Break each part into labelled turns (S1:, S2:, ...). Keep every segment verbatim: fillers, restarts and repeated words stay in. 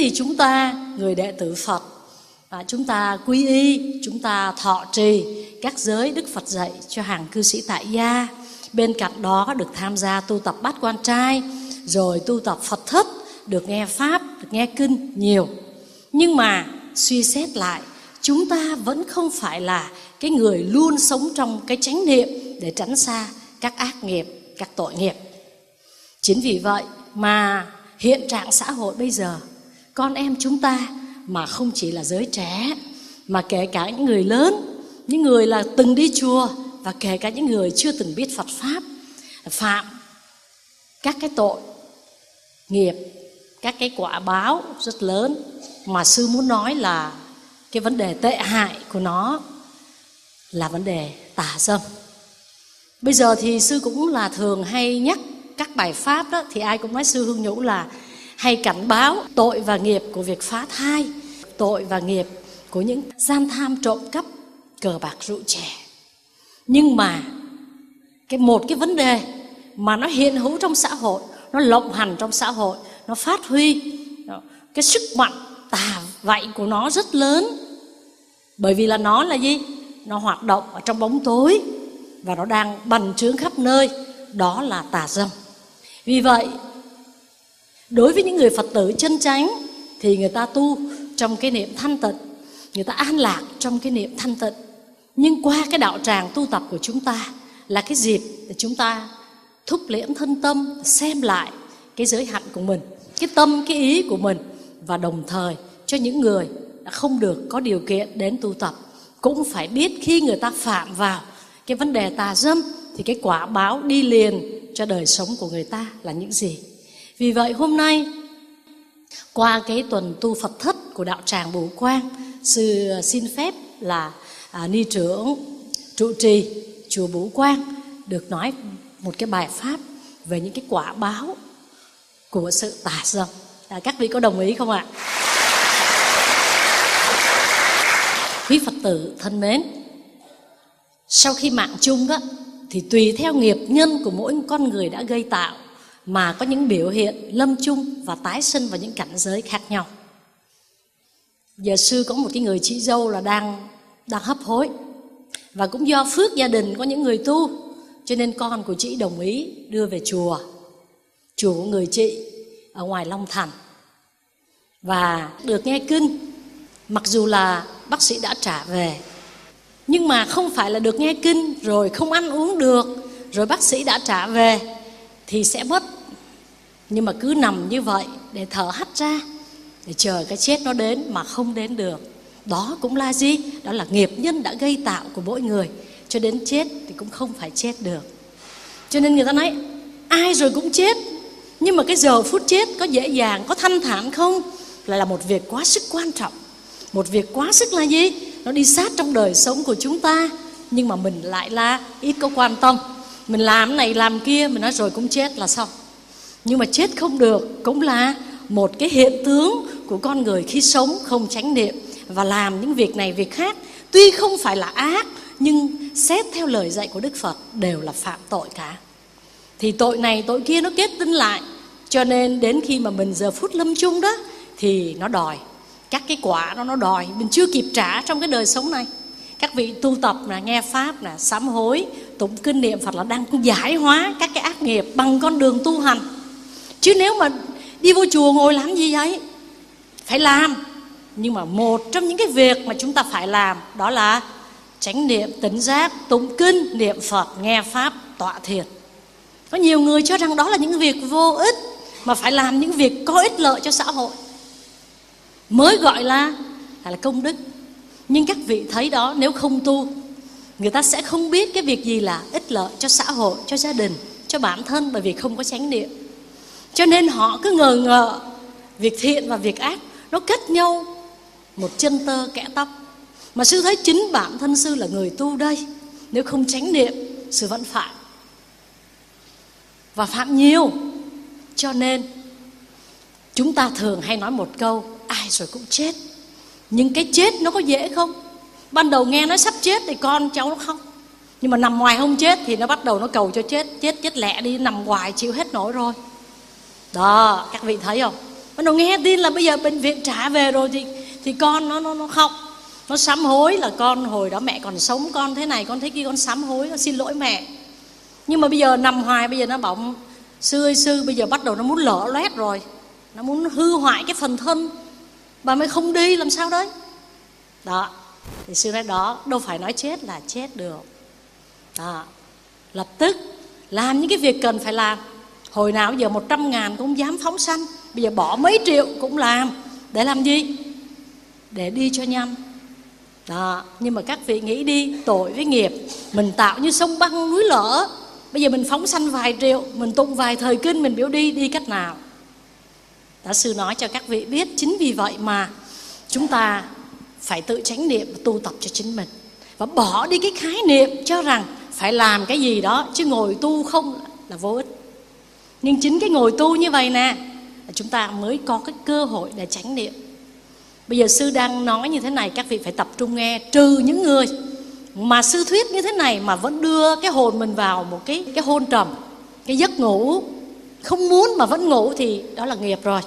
S1: vì chúng ta người đệ tử Phật, và chúng ta quy y, chúng ta thọ trì các giới Đức Phật dạy cho hàng cư sĩ tại gia. Bên cạnh đó được tham gia tu tập bát quan trai, rồi tu tập Phật thất, được nghe Pháp, được nghe Kinh nhiều. Nhưng mà suy xét lại, chúng ta vẫn không phải là cái người luôn sống trong cái chánh niệm để tránh xa các ác nghiệp, các tội nghiệp. Chính vì vậy mà hiện trạng xã hội bây giờ, con em chúng ta mà không chỉ là giới trẻ, mà kể cả những người lớn, những người là từng đi chùa, và kể cả những người chưa từng biết Phật Pháp, phạm các cái tội nghiệp, các cái quả báo rất lớn. Mà sư muốn nói là cái vấn đề tệ hại của nó là vấn đề tà dâm. Bây giờ thì sư cũng là thường hay nhắc các bài pháp đó, thì ai cũng nói sư Hương Nhũ là hay cảnh báo tội và nghiệp của việc phá thai, tội và nghiệp của những gian tham trộm cắp, cờ bạc rượu chè. Nhưng mà cái một cái vấn đề mà nó hiện hữu trong xã hội, nó lộng hành trong xã hội, nó phát huy cái sức mạnh tà vậy của nó rất lớn. Bởi vì là nó là gì? Nó hoạt động ở trong bóng tối và nó đang bành trướng khắp nơi. Đó là tà dâm. Vì vậy, đối với những người Phật tử chân chánh thì người ta tu trong cái niệm thanh tịnh, người ta an lạc trong cái niệm thanh tịnh. Nhưng qua cái đạo tràng tu tập của chúng ta là cái dịp để chúng ta thúc liễm thân tâm, xem lại cái giới hạn của mình, cái tâm, cái ý của mình. Và đồng thời cho những người đã không được có điều kiện đến tu tập cũng phải biết khi người ta phạm vào cái vấn đề tà dâm thì cái quả báo đi liền cho đời sống của người ta là những gì. Vì vậy hôm nay qua cái tuần tu Phật thất của đạo tràng Bửu Quang, sư xin phép là à, ni trưởng trụ trì chùa Bửu Quang được nói một cái bài pháp về những cái quả báo của sự tà dâm. À, các vị có đồng ý không ạ? Quý Phật tử thân mến, sau khi mạng chung đó thì tùy theo nghiệp nhân của mỗi con người đã gây tạo mà có những biểu hiện lâm chung và tái sinh vào những cảnh giới khác nhau. Giờ sư có một cái người chị dâu là đang đang hấp hối, và cũng do phước gia đình có những người tu, cho nên con của chị đồng ý đưa về chùa chùa của người chị ở ngoài Long Thành và được nghe kinh. Mặc dù là bác sĩ đã trả về, nhưng mà không phải là được nghe kinh rồi không ăn uống được, rồi bác sĩ đã trả về thì sẽ mất. Nhưng mà cứ nằm như vậy để thở hắt ra, để chờ cái chết nó đến mà không đến được. Đó cũng là gì? Đó là nghiệp nhân đã gây tạo của mỗi người, cho đến chết thì cũng không phải chết được. Cho nên người ta nói ai rồi cũng chết, nhưng mà cái giờ phút chết có dễ dàng, có thanh thản không lại là một việc quá sức quan trọng. Một việc quá sức là gì? Nó đi sát trong đời sống của chúng ta, nhưng mà mình lại là ít có quan tâm. Mình làm này làm kia, mình nói rồi cũng chết là xong. Nhưng mà chết không được cũng là một cái hiện tướng của con người khi sống không chánh niệm và làm những việc này việc khác. Tuy không phải là ác, nhưng xét theo lời dạy của Đức Phật đều là phạm tội cả. Thì tội này tội kia nó kết tinh lại, cho nên đến khi mà mình giờ phút lâm chung đó thì nó đòi các cái quả đó, nó đòi mình chưa kịp trả trong cái đời sống này. Các vị tu tập là nghe pháp là sám hối, tụng kinh niệm Phật là đang giải hóa các cái ác nghiệp bằng con đường tu hành. Chứ nếu mà đi vô chùa ngồi làm gì vậy? Phải làm. Nhưng mà một trong những cái việc mà chúng ta phải làm đó là chánh niệm, tỉnh giác, tụng kinh, niệm Phật, nghe pháp, tọa thiền. Có nhiều người cho rằng đó là những việc vô ích, mà phải làm những việc có ích lợi cho xã hội mới gọi là, là công đức. Nhưng các vị thấy đó, nếu không tu, người ta sẽ không biết cái việc gì là ích lợi cho xã hội, cho gia đình, cho bản thân, bởi vì không có chánh niệm. Cho nên họ cứ ngờ ngợ việc thiện và việc ác nó cách nhau một chân tơ kẽ tóc. Mà sư thấy chính bản thân sư là người tu đây, nếu không chánh niệm sư vẫn phạm, và phạm nhiều. Cho nên chúng ta thường hay nói một câu ai rồi cũng chết. Nhưng cái chết nó có dễ không? Ban đầu nghe nó sắp chết thì con cháu nó khóc, nhưng mà nằm ngoài không chết thì nó bắt đầu nó cầu cho chết. Chết chết lẹ đi, nằm ngoài chịu hết nổi rồi. Đó, các vị thấy không? Bắt đầu nghe tin là bây giờ bệnh viện trả về rồi thì thì con nó nó nó khóc, nó sám hối là con hồi đó mẹ còn sống, con thế này con thế kia, con sám hối, con xin lỗi mẹ. Nhưng mà bây giờ nằm hoài, bây giờ nó bảo sư ơi sư, bây giờ bắt đầu nó muốn lở loét rồi, nó muốn hư hoại cái phần thân, bà mới không đi làm sao đấy. Đó, thì sư nói đó, đâu phải nói chết là chết được. Đó, lập tức làm những cái việc cần phải làm. Hồi nào giờ một trăm ngàn cũng không dám phóng sanh, bây giờ bỏ mấy triệu cũng làm. Để làm gì? Để đi cho nhanh. Đó, nhưng mà các vị nghĩ đi, tội với nghiệp mình tạo như sông băng núi lở. Bây giờ mình phóng sanh vài triệu, mình tụng vài thời kinh, mình biểu đi, đi cách nào? Đó, sư nói cho các vị biết. Chính vì vậy mà chúng ta phải tự chánh niệm và tu tập cho chính mình, và bỏ đi cái khái niệm cho rằng phải làm cái gì đó, chứ ngồi tu không là vô ích. Nhưng chính cái ngồi tu như vậy nè, chúng ta mới có cái cơ hội để chánh niệm. Bây giờ sư đang nói như thế này, các vị phải tập trung nghe. Trừ những người mà sư thuyết như thế này mà vẫn đưa cái hồn mình vào một cái, cái hôn trầm, cái giấc ngủ, không muốn mà vẫn ngủ, thì đó là nghiệp rồi.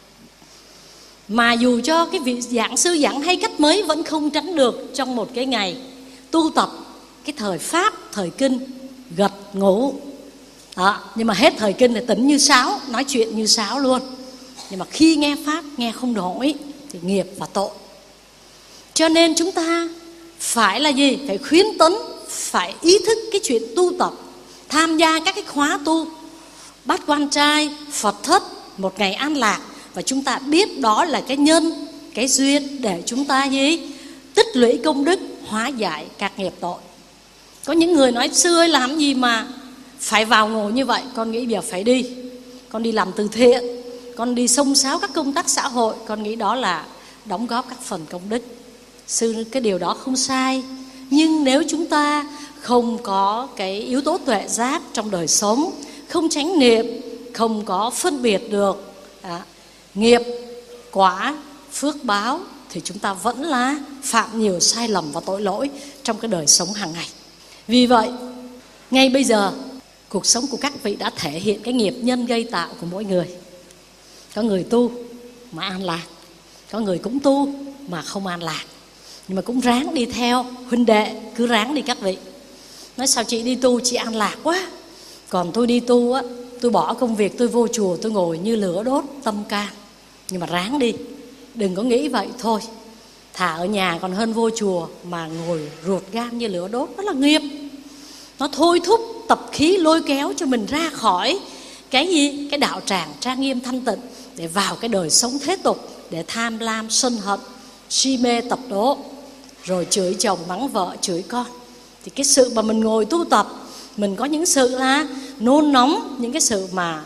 S1: Mà dù cho cái vị giảng sư giảng hay cách mấy vẫn không tránh được trong một cái ngày tu tập cái thời pháp, thời kinh, gật ngủ. Đó, nhưng mà hết thời kinh thì tỉnh như sáo, nói chuyện như sáo luôn. Nhưng mà khi nghe pháp, nghe không nổi thì nghiệp và tội. Cho nên chúng ta phải là gì? Phải khuyến tấn, phải ý thức cái chuyện tu tập, tham gia các cái khóa tu, bát quan trai, Phật thất, một ngày an lạc. Và chúng ta biết đó là cái nhân, cái duyên để chúng ta gì? Tích lũy công đức, hóa giải các nghiệp tội. Có những người nói sư ơi làm gì mà phải vào ngồi như vậy? Con nghĩ giờ phải đi, con đi làm từ thiện, con đi xông xáo các công tác xã hội, con nghĩ đó là đóng góp các phần công đức. Sư, cái điều đó không sai. Nhưng nếu chúng ta không có cái yếu tố tuệ giác trong đời sống, không chánh niệm, không có phân biệt được à, nghiệp, quả, phước báo, thì chúng ta vẫn là phạm nhiều sai lầm và tội lỗi trong cái đời sống hàng ngày. Vì vậy, ngay bây giờ, cuộc sống của các vị đã thể hiện cái nghiệp nhân gây tạo của mỗi người. Có người tu mà an lạc, có người cũng tu mà không an lạc. Nhưng mà cũng ráng đi theo huynh đệ, cứ ráng đi các vị. Nói sao chị đi tu chị an lạc quá, còn tôi đi tu á, tôi bỏ công việc, tôi vô chùa, tôi ngồi như lửa đốt tâm can. Nhưng mà ráng đi, đừng có nghĩ vậy thôi. Thả ở nhà còn hơn vô chùa mà ngồi ruột gan như lửa đốt. Đó là nghiệp. Nó thôi thúc tập khí, lôi kéo cho mình ra khỏi cái gì? Cái đạo tràng trang nghiêm thanh tịnh, để vào cái đời sống thế tục, để tham lam, sân hận, si mê tập đố, rồi chửi chồng, mắng vợ, chửi con. Thì cái sự mà mình ngồi tu tập, mình có những sự là nôn nóng, những cái sự mà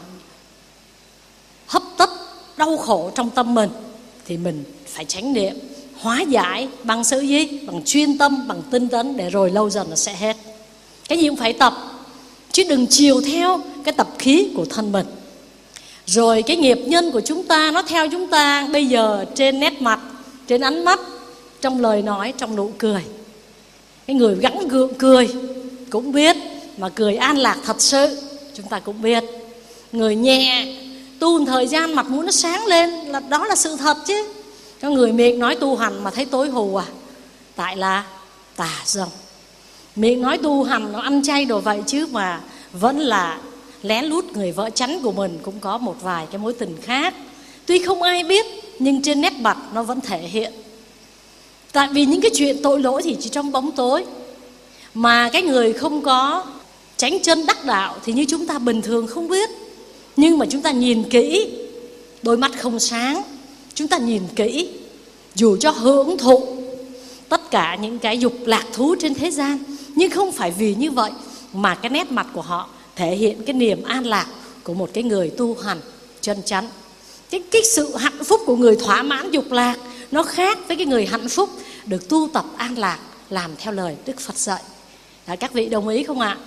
S1: hấp tấp, đau khổ trong tâm mình, thì mình phải chánh niệm, hóa giải bằng sự gì? Bằng chuyên tâm, bằng tinh tấn, để rồi lâu dần nó sẽ hết. Cái gì cũng phải tập, chứ đừng chiều theo cái tập khí của thân mình. Rồi cái nghiệp nhân của chúng ta, nó theo chúng ta bây giờ trên nét mặt, trên ánh mắt, trong lời nói, trong nụ cười. Cái người gắng gượng cười cũng biết, mà cười an lạc thật sự chúng ta cũng biết. Người nhẹ tu một thời gian mặt mũi nó sáng lên, là đó là sự thật chứ. Có người miệng nói tu hành mà thấy tối hù à, tại là tà dâm. Miệng nói tu hành nó ăn chay đồ vậy, chứ mà vẫn là lén lút người vợ chánh của mình cũng có một vài cái mối tình khác. Tuy không ai biết, nhưng trên nét mặt nó vẫn thể hiện. Tại vì những cái chuyện tội lỗi thì chỉ trong bóng tối. Mà cái người không có chánh chân đắc đạo thì như chúng ta bình thường không biết. Nhưng mà chúng ta nhìn kỹ, đôi mắt không sáng, chúng ta nhìn kỹ, dù cho hưởng thụ tất cả những cái dục lạc thú trên thế gian, nhưng không phải vì như vậy mà cái nét mặt của họ thể hiện cái niềm an lạc của một cái người tu hành chân chánh. Cái, cái sự hạnh phúc của người thỏa mãn dục lạc nó khác với cái người hạnh phúc được tu tập an lạc, làm theo lời Đức Phật dạy. Đó, các vị đồng ý không ạ?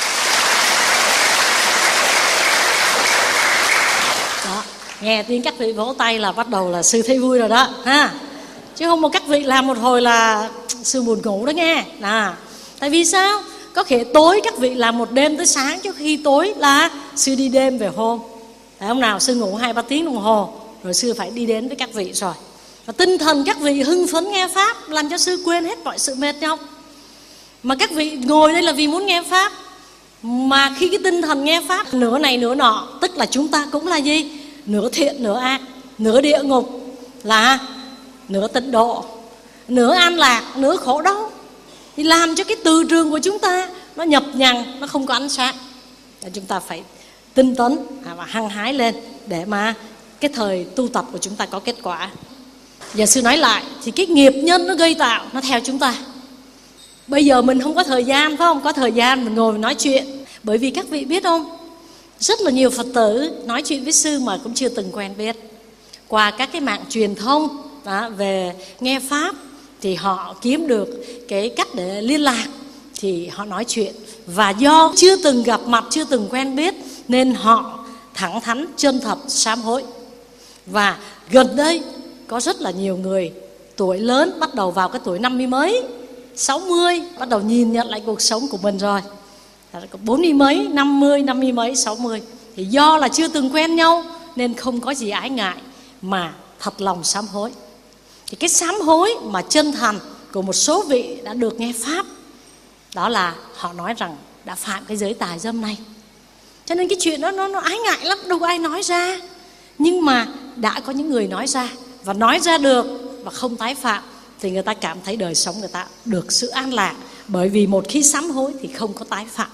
S1: Đó, nghe tiếng các vị vỗ tay là bắt đầu là sư thấy vui rồi đó ha. Chứ không mà các vị làm một hồi là sư buồn ngủ đó nghe. À, tại vì sao? Có thể tối các vị làm một đêm tới sáng, trước khi tối là sư đi đêm về hôm. Tại hôm nào sư ngủ hai ba tiếng đồng hồ, rồi sư phải đi đến với các vị rồi. Và tinh thần các vị hưng phấn nghe Pháp làm cho sư quên hết mọi sự mệt nhọc. Mà các vị ngồi đây là vì muốn nghe Pháp. Mà khi cái tinh thần nghe Pháp nửa này nửa nọ, tức là chúng ta cũng là gì? Nửa thiện nửa ác, nửa địa ngục là nửa tịnh độ, nửa an lạc, nửa khổ đau. Thì làm cho cái từ trường của chúng ta nó nhập nhằng, nó không có ánh sáng. Để chúng ta phải tinh tấn và hăng hái lên để mà cái thời tu tập của chúng ta có kết quả. Giờ sư nói lại, thì cái nghiệp nhân nó gây tạo, nó theo chúng ta. Bây giờ mình không có thời gian, phải không? Có thời gian mình ngồi mình nói chuyện. Bởi vì các vị biết không, rất là nhiều Phật tử nói chuyện với sư mà cũng chưa từng quen biết. Qua các cái mạng truyền thông đó, về nghe Pháp, thì họ kiếm được cái cách để liên lạc, thì họ nói chuyện. Và do chưa từng gặp mặt, chưa từng quen biết, nên họ thẳng thắn, chân thật, sám hối. Và gần đây có rất là nhiều người tuổi lớn, bắt đầu vào cái tuổi năm mươi mấy, sáu mươi, bắt đầu nhìn nhận lại cuộc sống của mình rồi. Bốn mươi mấy, năm mươi, năm mươi mấy, sáu mươi. Thì do là chưa từng quen nhau nên không có gì ái ngại mà thật lòng sám hối. Thì cái sám hối mà chân thành của một số vị đã được nghe Pháp, đó là họ nói rằng đã phạm cái giới tà dâm này. Cho nên cái chuyện đó nó, nó ái ngại lắm, đâu có ai nói ra. Nhưng mà đã có những người nói ra, và nói ra được và không tái phạm, thì người ta cảm thấy đời sống người ta được sự an lạc. Bởi vì một khi sám hối thì không có tái phạm.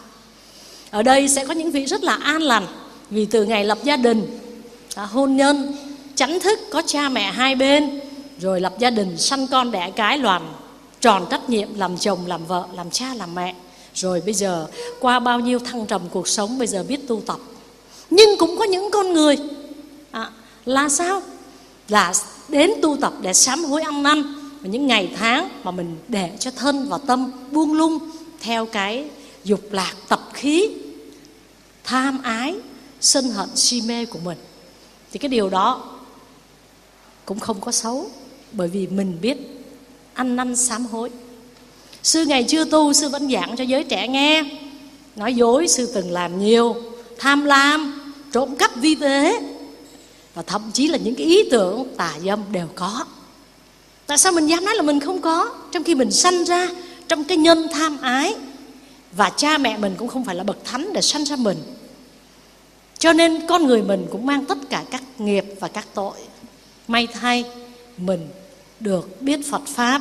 S1: Ở đây sẽ có những vị rất là an lành, vì từ ngày lập gia đình, hôn nhân, chánh thức, có cha mẹ hai bên, rồi lập gia đình, sanh con đẻ cái, làm tròn trách nhiệm, làm chồng, làm vợ, làm cha, làm mẹ. Rồi bây giờ qua bao nhiêu thăng trầm cuộc sống, bây giờ biết tu tập. Nhưng cũng có những con người à, là sao? Là đến tu tập để sám hối ăn năn. Và những ngày tháng mà mình để cho thân và tâm buông lung theo cái dục lạc, tập khí, tham ái, sân hận, si mê của mình, thì cái điều đó cũng không có xấu. Bởi vì mình biết ăn năn sám hối. Sư ngày chưa tu, sư vẫn giảng cho giới trẻ nghe. Nói dối sư từng làm nhiều, tham lam, trộm cắp vi tế, và thậm chí là những cái ý tưởng tà dâm đều có. Tại sao mình dám nói là mình không có, trong khi mình sanh ra trong cái nhân tham ái, và cha mẹ mình cũng không phải là bậc thánh để sanh ra mình. Cho nên con người mình cũng mang tất cả các nghiệp và các tội. May thay mình được biết Phật Pháp,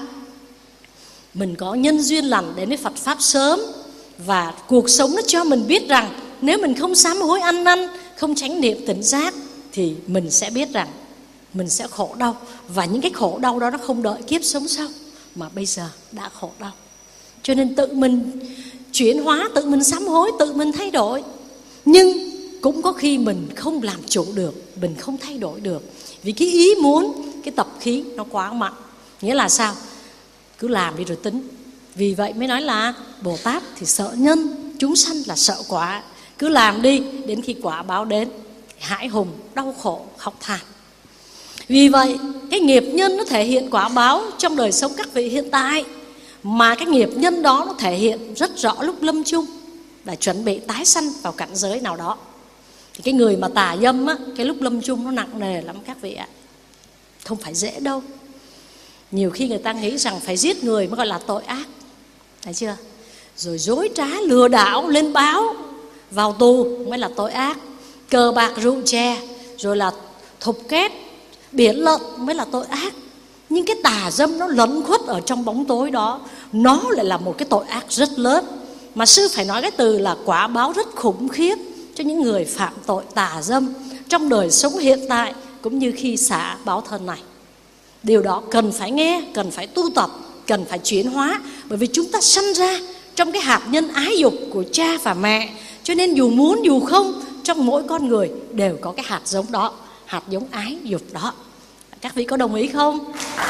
S1: mình có nhân duyên lành đến với Phật Pháp sớm, và cuộc sống nó cho mình biết rằng nếu mình không sám hối ăn năn, không chánh niệm tỉnh giác, thì mình sẽ biết rằng mình sẽ khổ đau. Và những cái khổ đau đó nó không đợi kiếp sống sau, mà bây giờ đã khổ đau. Cho nên tự mình chuyển hóa, tự mình sám hối, tự mình thay đổi. Nhưng cũng có khi mình không làm chủ được, mình không thay đổi được, vì cái ý muốn, cái tập khí nó quá mạnh. Nghĩa là sao? Cứ làm đi rồi tính. Vì vậy mới nói là Bồ Tát thì sợ nhân, chúng sanh là sợ quả. Cứ làm đi, đến khi quả báo đến, hãi hùng, đau khổ, khóc than. Vì vậy cái nghiệp nhân nó thể hiện quả báo trong đời sống các vị hiện tại. Mà cái nghiệp nhân đó nó thể hiện rất rõ lúc lâm chung, là chuẩn bị tái sanh vào cảnh giới nào đó. Thì cái người mà tà dâm á, cái lúc lâm chung nó nặng nề lắm các vị ạ. Không phải dễ đâu. Nhiều khi người ta nghĩ rằng phải giết người mới gọi là tội ác, thấy chưa? Rồi dối trá, lừa đảo, lên báo, vào tù mới là tội ác. Cờ bạc, rượu chè, rồi là thục kết, biển lợn mới là tội ác. Nhưng cái tà dâm nó lẫn khuất ở trong bóng tối đó, nó lại là một cái tội ác rất lớn. Mà sư phải nói cái từ là quả báo rất khủng khiếp cho những người phạm tội tà dâm trong đời sống hiện tại, cũng như khi xả báo thân này. Điều đó cần phải nghe, cần phải tu tập, cần phải chuyển hóa. Bởi vì chúng ta sanh ra trong cái hạt nhân ái dục của cha và mẹ, cho nên dù muốn dù không, trong mỗi con người đều có cái hạt giống đó, hạt giống ái dục đó. Các vị có đồng ý không?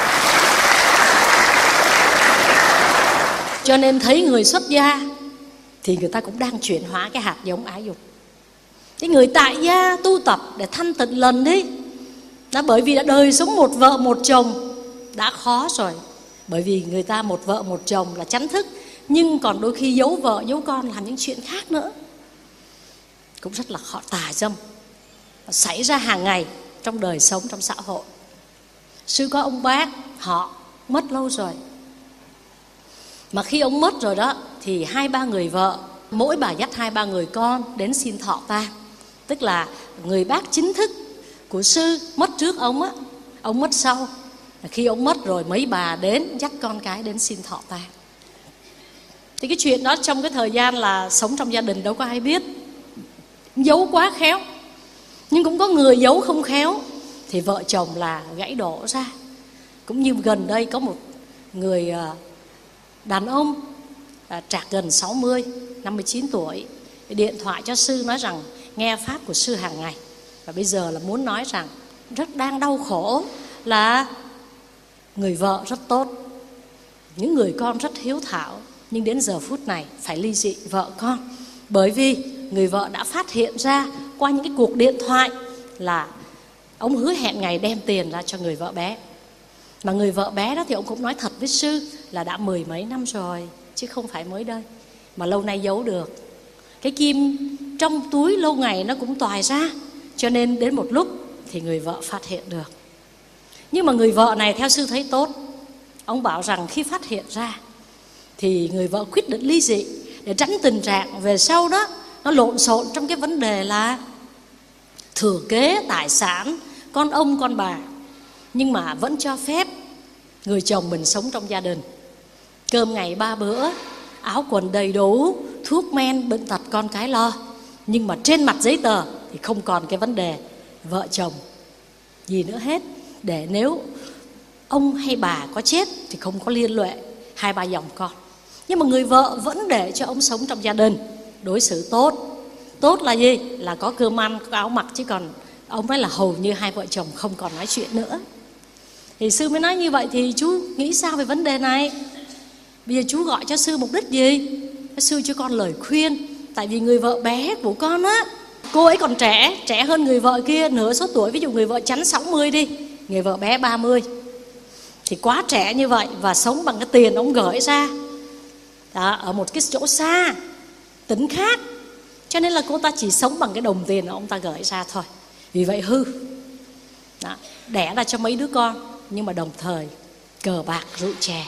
S1: Cho nên thấy người xuất gia thì người ta cũng đang chuyển hóa cái hạt giống ái dục. Cái người tại gia tu tập để thanh tịnh lần đi, đã bởi vì đã đời sống một vợ một chồng đã khó rồi. Bởi vì người ta một vợ một chồng là chánh thức, nhưng còn đôi khi giấu vợ giấu con làm những chuyện khác nữa, cũng rất là khó. Tà dâm xảy ra hàng ngày trong đời sống, trong xã hội. Sư có ông bác, họ mất lâu rồi. Mà khi ông mất rồi đó, thì hai ba người vợ, mỗi bà dắt hai ba người con đến xin thọ tang. Tức là người bác chính thức của sư mất trước ông á, ông mất sau. Khi ông mất rồi mấy bà đến dắt con cái đến xin thọ tang. Thì cái chuyện đó trong cái thời gian là sống trong gia đình đâu có ai biết, giấu quá khéo. Nhưng cũng có người giấu không khéo, thì vợ chồng là gãy đổ ra. Cũng như gần đây có một người đàn ông trạc gần sáu mươi, năm mươi chín tuổi, điện thoại cho sư nói rằng nghe pháp của sư hàng ngày, và bây giờ là muốn nói rằng rất đang đau khổ, là người vợ rất tốt, những người con rất hiếu thảo, nhưng đến giờ phút này phải ly dị vợ con. Bởi vì người vợ đã phát hiện ra qua những cái cuộc điện thoại là ông hứa hẹn ngày đem tiền ra cho người vợ bé. Mà người vợ bé đó thì ông cũng nói thật với sư là đã mười mấy năm rồi, chứ không phải mới đây, mà lâu nay giấu được. Cái kim trong túi lâu ngày nó cũng toài ra, cho nên đến một lúc thì người vợ phát hiện được. Nhưng mà người vợ này theo sư thấy tốt. Ông bảo rằng khi phát hiện ra thì người vợ quyết định ly dị, để tránh tình trạng về sau đó nó lộn xộn trong cái vấn đề là thừa kế tài sản con ông con bà. Nhưng mà vẫn cho phép người chồng mình sống trong gia đình, cơm ngày ba bữa, áo quần đầy đủ, thuốc men bệnh tật con cái lo. Nhưng mà trên mặt giấy tờ thì không còn cái vấn đề vợ chồng gì nữa hết, để nếu ông hay bà có chết thì không có liên lụy hai ba dòng con. Nhưng mà người vợ vẫn để cho ông sống trong gia đình, đối xử tốt. Tốt là gì? Là có cơm ăn, có áo mặc, chứ còn ông nói là hầu như hai vợ chồng không còn nói chuyện nữa. Thì sư mới nói như vậy thì chú nghĩ sao về vấn đề này? Bây giờ chú gọi cho sư mục đích gì? Sư cho con lời khuyên. Tại vì người vợ bé của con á, cô ấy còn trẻ, trẻ hơn người vợ kia nửa số tuổi. Ví dụ người vợ chắn sáu mươi đi, người vợ bé ba mươi, thì quá trẻ như vậy, và sống bằng cái tiền ông gửi ra đó, ở một cái chỗ xa, tỉnh khác. Cho nên là cô ta chỉ sống bằng cái đồng tiền ông ta gửi ra thôi. Vì vậy hư đó, đẻ ra cho mấy đứa con, nhưng mà đồng thời cờ bạc rượu chè.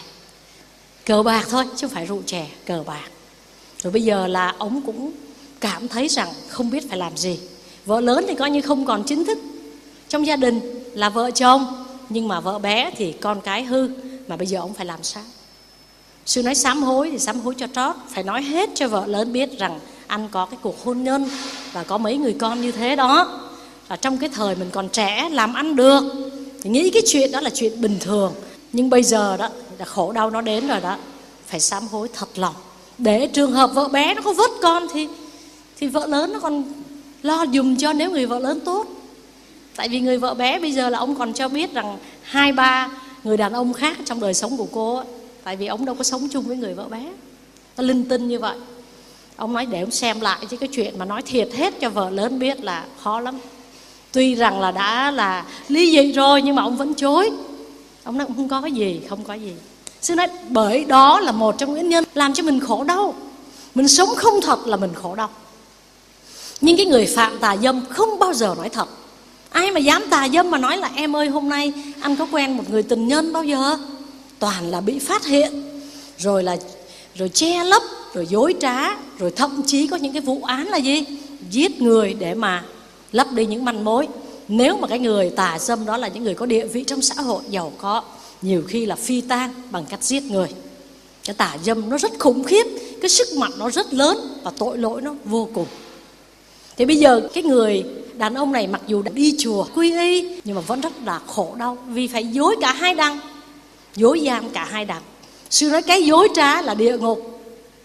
S1: Cờ bạc thôi chứ không phải rượu chè, cờ bạc. Rồi bây giờ là ông cũng cảm thấy rằng không biết phải làm gì. Vợ lớn thì coi như không còn chính thức trong gia đình là vợ chồng, nhưng mà vợ bé thì con cái hư. Mà bây giờ ông phải làm sao? Sư nói sám hối thì sám hối cho trót, phải nói hết cho vợ lớn biết rằng anh có cái cuộc hôn nhân và có mấy người con như thế đó. Và trong cái thời mình còn trẻ làm ăn được thì nghĩ cái chuyện đó là chuyện bình thường. Nhưng bây giờ đó là khổ đau nó đến rồi đó, phải sám hối thật lòng. Để trường hợp vợ bé nó có vớt con thì thì vợ lớn nó còn lo dùm cho, nếu người vợ lớn tốt. Tại vì người vợ bé bây giờ là ông còn cho biết rằng hai ba người đàn ông khác trong đời sống của cô ấy. Tại vì ông đâu có sống chung với người vợ bé. Nó linh tinh như vậy. Ông nói để ông xem lại, chứ cái chuyện mà nói thiệt hết cho vợ lớn biết là khó lắm. Tuy rằng là đã là ly dị rồi, nhưng mà ông vẫn chối. Ông nói không có cái gì, không có gì. Sư nói bởi đó là một trong nguyên nhân làm cho mình khổ đau. Mình sống không thật là mình khổ đau. Nhưng cái người phạm tà dâm không bao giờ nói thật. Ai mà dám tà dâm mà nói là em ơi hôm nay anh có quen một người tình nhân bao giờ? Toàn là bị phát hiện, rồi là rồi che lấp, rồi dối trá, rồi thậm chí có những cái vụ án là gì? Giết người để mà lấp đi những manh mối. Nếu mà cái người tà dâm đó là những người có địa vị trong xã hội giàu có, nhiều khi là phi tang bằng cách giết người. Cái tà dâm nó rất khủng khiếp, cái sức mạnh nó rất lớn và tội lỗi nó vô cùng. Thì bây giờ cái người đàn ông này mặc dù đã đi chùa quy y, nhưng mà vẫn rất là khổ đau, vì phải dối cả hai đằng, dối gian cả hai đằng. Sư nói cái dối trá là địa ngục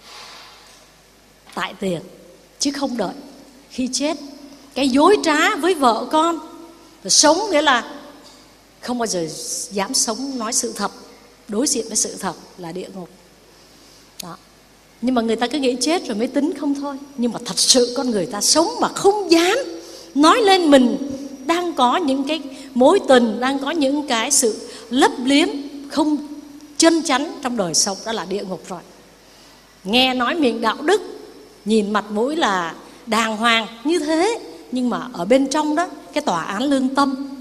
S1: tại tiền, chứ không đợi khi chết. Cái dối trá với vợ con, sống nghĩa là không bao giờ dám sống nói sự thật, đối diện với sự thật là địa ngục đó. Nhưng mà người ta cứ nghĩ chết rồi mới tính không thôi. Nhưng mà thật sự con người ta sống mà không dám nói lên mình đang có những cái mối tình, đang có những cái sự lấp liếm không chân chắn trong đời sống, đó là địa ngục rồi. Nghe nói miệng đạo đức, nhìn mặt mũi là đàng hoàng như thế, nhưng mà ở bên trong đó cái tòa án lương tâm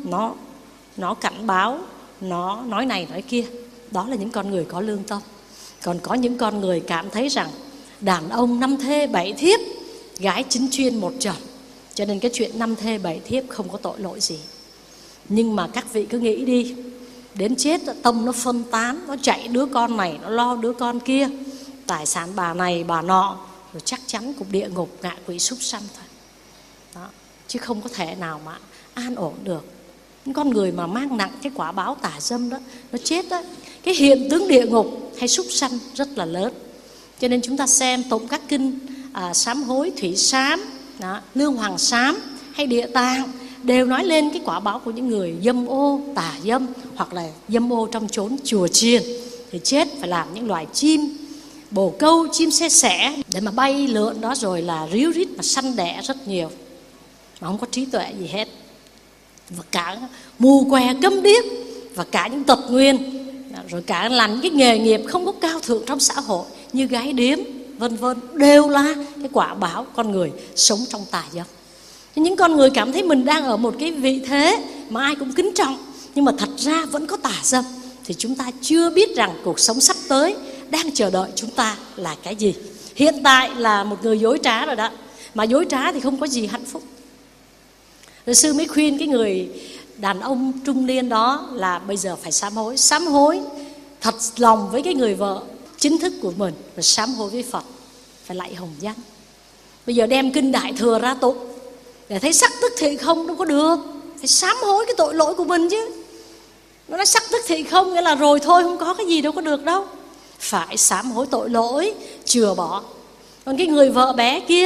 S1: nó nó cảnh báo, nó nói này nói kia. Đó là những con người có lương tâm. Còn có những con người cảm thấy rằng đàn ông năm thê bảy thiếp, gái chính chuyên một chồng, cho nên cái chuyện năm thê bảy thiếp không có tội lỗi gì. Nhưng mà các vị cứ nghĩ đi, đến chết tâm nó phân tán, nó chạy đứa con này, nó lo đứa con kia, tài sản bà này bà nọ, rồi chắc chắn cũng địa ngục, ngạ quỷ súc sanh thôi. Đó. Chứ không có thể nào mà an ổn được. Những con người mà mang nặng cái quả báo tà dâm đó, nó chết đó, cái hiện tướng địa ngục hay súc sanh rất là lớn. Cho nên chúng ta xem tụng các kinh à, sám hối, thủy sám, đó, lương hoàng sám hay địa tạng đều nói lên cái quả báo của những người dâm ô, tà dâm hoặc là dâm ô trong chốn chùa chiền, thì chết phải làm những loài chim bồ câu, chim xe sẻ để mà bay lượn đó, rồi là ríu rít mà sanh đẻ rất nhiều mà không có trí tuệ gì hết, và cả mù què câm điếc, và cả những tật nguyên, rồi cả làm những cái nghề nghiệp không có cao thượng trong xã hội như gái điếm vân vân, đều là cái quả báo con người sống trong tà dâm. Những con người cảm thấy mình đang ở một cái vị thế mà ai cũng kính trọng, nhưng mà thật ra vẫn có tà dâm, thì chúng ta chưa biết rằng cuộc sống sắp tới đang chờ đợi chúng ta là cái gì. Hiện tại là một người dối trá rồi đó, mà dối trá thì không có gì hạnh phúc. Rồi sư mới khuyên cái người đàn ông trung niên đó là bây giờ phải sám hối. Sám hối thật lòng với cái người vợ chính thức của mình, và sám hối với Phật, phải lạy hồng danh. Bây giờ đem kinh Đại Thừa ra tụng để thấy sắc tức thị không, đâu có được. Phải sám hối cái tội lỗi của mình chứ. Nó nói sắc tức thị không nghĩa là rồi thôi, không có cái gì đâu có được đâu. Phải sám hối tội lỗi, chừa bỏ. Còn cái người vợ bé kia,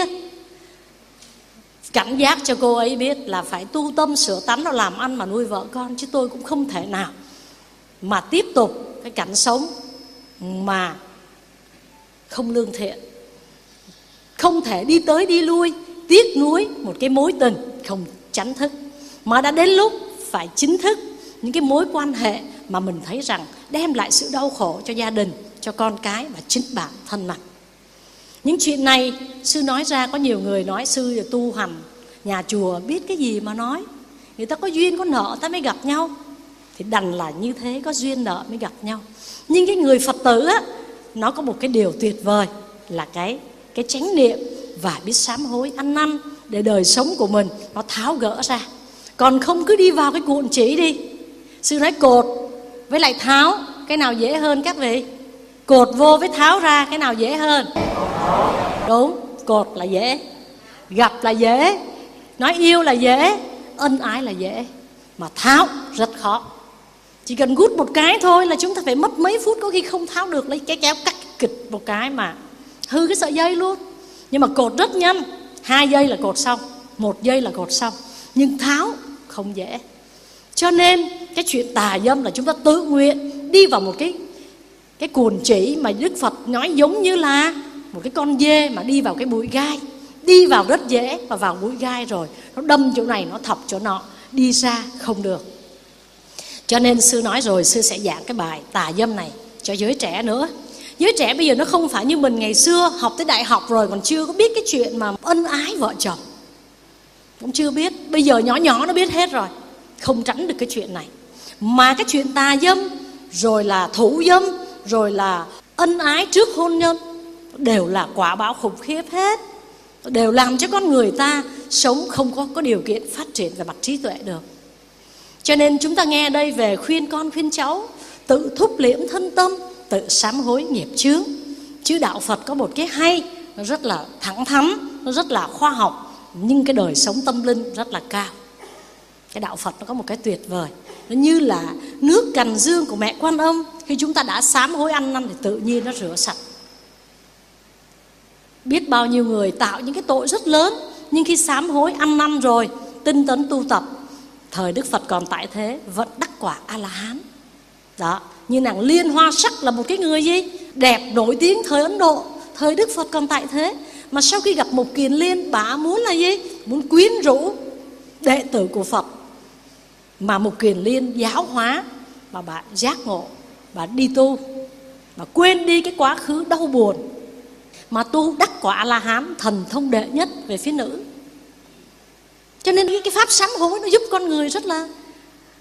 S1: cảnh giác cho cô ấy biết là phải tu tâm sửa tánh, nó làm ăn mà nuôi vợ con. Chứ tôi cũng không thể nào mà tiếp tục cái cảnh sống mà không lương thiện, không thể đi tới đi lui, tiếc nuối một cái mối tình không chánh thức. Mà đã đến lúc phải chính thức những cái mối quan hệ mà mình thấy rằng đem lại sự đau khổ cho gia đình, cho con cái và chính bản thân mình. Những chuyện này sư nói ra, có nhiều người nói sư tu hành nhà chùa biết cái gì mà nói, người ta có duyên có nợ ta mới gặp nhau, thì đành là như thế, có duyên nợ mới gặp nhau. Nhưng cái người Phật tử á, nó có một cái điều tuyệt vời là cái cái chánh niệm và biết sám hối ăn năn để đời sống của mình nó tháo gỡ ra. Còn không cứ đi vào cái cuộn chỉ đi. Sư nói cột với lại tháo, cái nào dễ hơn các vị? Cột vô với tháo ra, cái nào dễ hơn? Đúng, cột là dễ, gặp là dễ, nói yêu là dễ, ân ái là dễ, mà tháo rất khó. Chỉ cần gút một cái thôi là chúng ta phải mất mấy phút, có khi không tháo được, lấy cái kéo cắt kịch một cái mà hư cái sợi dây luôn. Nhưng mà cột rất nhanh, hai giây là cột xong, một giây là cột xong. Nhưng tháo không dễ. Cho nên cái chuyện tà dâm là chúng ta tự nguyện đi vào một cái cái cuồng chỉ mà Đức Phật nói giống như là một cái con dê mà đi vào cái bụi gai. Đi vào rất dễ, và vào bụi gai rồi nó đâm chỗ này, nó thọc chỗ nọ, đi ra không được. Cho nên sư nói rồi, sư sẽ giảng cái bài tà dâm này cho giới trẻ nữa. Giới trẻ bây giờ nó không phải như mình ngày xưa học tới đại học rồi còn chưa có biết cái chuyện mà ân ái vợ chồng, cũng chưa biết. Bây giờ nhỏ nhỏ nó biết hết rồi, không tránh được cái chuyện này. Mà cái chuyện tà dâm, rồi là thủ dâm, rồi là ân ái trước hôn nhân, đều là quả báo khủng khiếp hết, đều làm cho con người ta sống không có, có điều kiện phát triển về mặt trí tuệ được. Cho nên chúng ta nghe đây về khuyên con khuyên cháu tự thúc liễm thân tâm, tự sám hối nghiệp chướng. Chứ đạo Phật có một cái hay, nó rất là thẳng thắn, nó rất là khoa học, nhưng cái đời sống tâm linh rất là cao. Cái đạo Phật nó có một cái tuyệt vời, nó như là nước cành dương của mẹ Quan Âm. Khi chúng ta đã sám hối ăn năn thì tự nhiên nó rửa sạch. Biết bao nhiêu người tạo những cái tội rất lớn, nhưng khi sám hối ăn năn rồi, tinh tấn tu tập, thời Đức Phật còn tại thế vẫn đắc quả A-la-hán. Đó, như nàng Liên Hoa Sắc là một cái người gì? Đẹp nổi tiếng thời Ấn Độ, thời Đức Phật còn tại thế. Mà sau khi gặp Mục Kiền Liên, bà muốn là gì? Muốn quyến rũ đệ tử của Phật. Mà Mục Kiền Liên giáo hóa, mà bà giác ngộ, bà đi tu, mà quên đi cái quá khứ đau buồn, mà tu đắc quả A-la-hán, thần thông đệ nhất về phía nữ. Cho nên cái pháp sám hối nó giúp con người rất là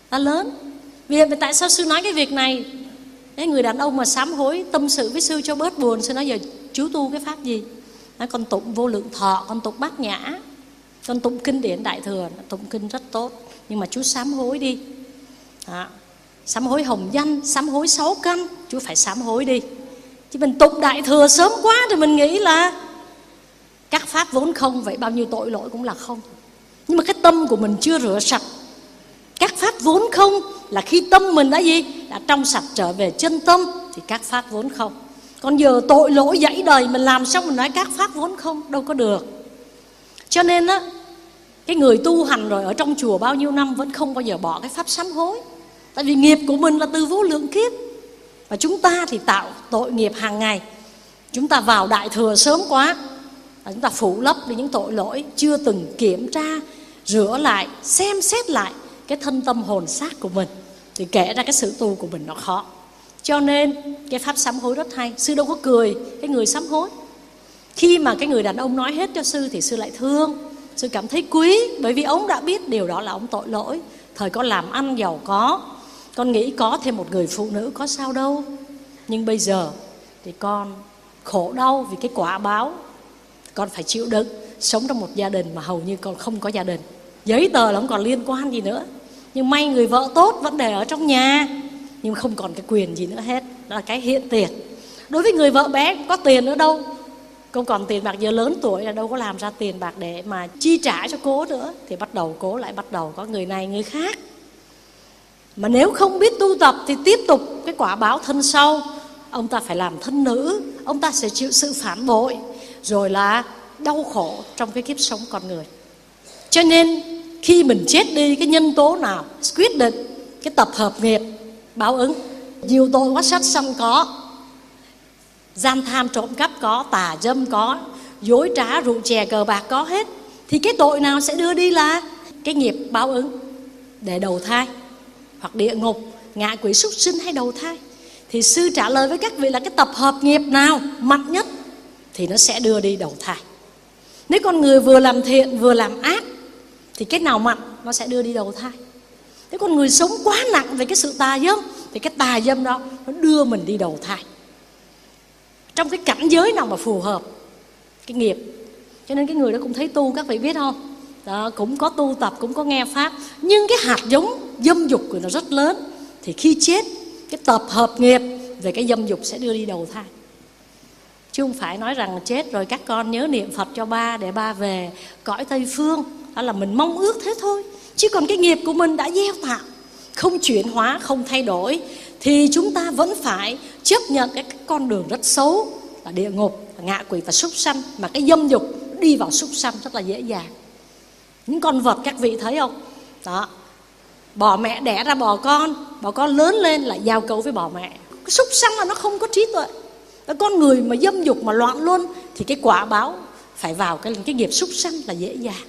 S1: ta lớn. Vì tại sao sư nói cái việc này? Cái người đàn ông mà sám hối tâm sự với sư cho bớt buồn, sư nói giờ chú tu cái pháp gì? Nói con tụng Vô Lượng Thọ, con tụng Bát Nhã, con tụng kinh điển Đại Thừa, tụng kinh rất tốt, nhưng mà chú sám hối đi. Đó. Sám hối hồng danh, sám hối sáu căn, chú phải sám hối đi. Chứ mình tụng Đại Thừa sớm quá thì mình nghĩ là các pháp vốn không, vậy bao nhiêu tội lỗi cũng là không. Nhưng mà cái tâm của mình chưa rửa sạch. Các pháp vốn không là khi tâm mình đã gì? Đã trong sạch trở về chân tâm thì các pháp vốn không. Còn giờ tội lỗi dãy đời mình làm xong mình nói các pháp vốn không, đâu có được. Cho nên á, cái người tu hành rồi ở trong chùa bao nhiêu năm vẫn không bao giờ bỏ cái pháp sám hối. Tại vì nghiệp của mình là từ vô lượng kiếp. Và chúng ta thì tạo tội nghiệp hàng ngày. Chúng ta vào Đại Thừa sớm quá, và chúng ta phủ lấp đi những tội lỗi, chưa từng kiểm tra, rửa lại, xem xét lại cái thân tâm hồn xác của mình, thì kể ra cái sự tu của mình nó khó. Cho nên cái pháp sám hối rất hay. Sư đâu có cười cái người sám hối. Khi mà cái người đàn ông nói hết cho sư thì sư lại thương, sư cảm thấy quý. Bởi vì ông đã biết điều đó là ông tội lỗi. Thời con làm ăn giàu có, con nghĩ có thêm một người phụ nữ có sao đâu. Nhưng bây giờ thì con khổ đau vì cái quả báo. Con phải chịu đựng sống trong một gia đình mà hầu như con không có gia đình. Giấy tờ là không còn liên quan gì nữa. Nhưng may người vợ tốt vẫn để ở trong nhà, nhưng không còn cái quyền gì nữa hết. Đó là cái hiện tiền. Đối với người vợ bé cũng có tiền nữa đâu, không còn tiền bạc, giờ lớn tuổi là đâu có làm ra tiền bạc để mà chi trả cho cố nữa. Thì bắt đầu cố lại bắt đầu có người này người khác. Mà nếu không biết tu tập thì tiếp tục cái quả báo thân sau. Ông ta phải làm thân nữ, ông ta sẽ chịu sự phản bội, rồi là đau khổ trong cái kiếp sống con người. Cho nên khi mình chết đi, cái nhân tố nào quyết định cái tập hợp nghiệp báo ứng? Nhiều tội quá, sát sanh có, gian tham trộm cắp có, tà dâm có, dối trá rượu chè cờ bạc có hết. Thì cái tội nào sẽ đưa đi là cái nghiệp báo ứng để đầu thai, hoặc địa ngục, ngạ quỷ, súc sinh hay đầu thai? Thì sư trả lời với các vị là cái tập hợp nghiệp nào mạnh nhất thì nó sẽ đưa đi đầu thai. Nếu con người vừa làm thiện vừa làm ác thì cái nào mạnh nó sẽ đưa đi đầu thai. Nếu con người sống quá nặng về cái sự tà dâm thì cái tà dâm đó nó đưa mình đi đầu thai. Trong cái cảnh giới nào mà phù hợp cái nghiệp. Cho nên cái người đó cũng thấy tu, các vị biết không? Đó, cũng có tu tập, cũng có nghe pháp, nhưng cái hạt giống dâm dục của nó rất lớn. Thì khi chết, cái tập hợp nghiệp về cái dâm dục sẽ đưa đi đầu thai. Chứ không phải nói rằng chết rồi các con nhớ niệm Phật cho ba để ba về cõi Tây Phương. Đó là mình mong ước thế thôi. Chứ còn cái nghiệp của mình đã gieo tạo, không chuyển hóa, không thay đổi, thì chúng ta vẫn phải chấp nhận cái con đường rất xấu là địa ngục, là ngạ quỷ và súc sanh. Mà cái dâm dục đi vào súc sanh rất là dễ dàng. Những con vật các vị thấy không? Đó, bò mẹ đẻ ra bò con, bò con lớn lên lại giao cấu với bò mẹ. Cái súc sanh là nó không có trí tuệ. Cái con người mà dâm dục mà loạn luôn thì cái quả báo phải vào cái, cái nghiệp súc sanh là dễ dàng.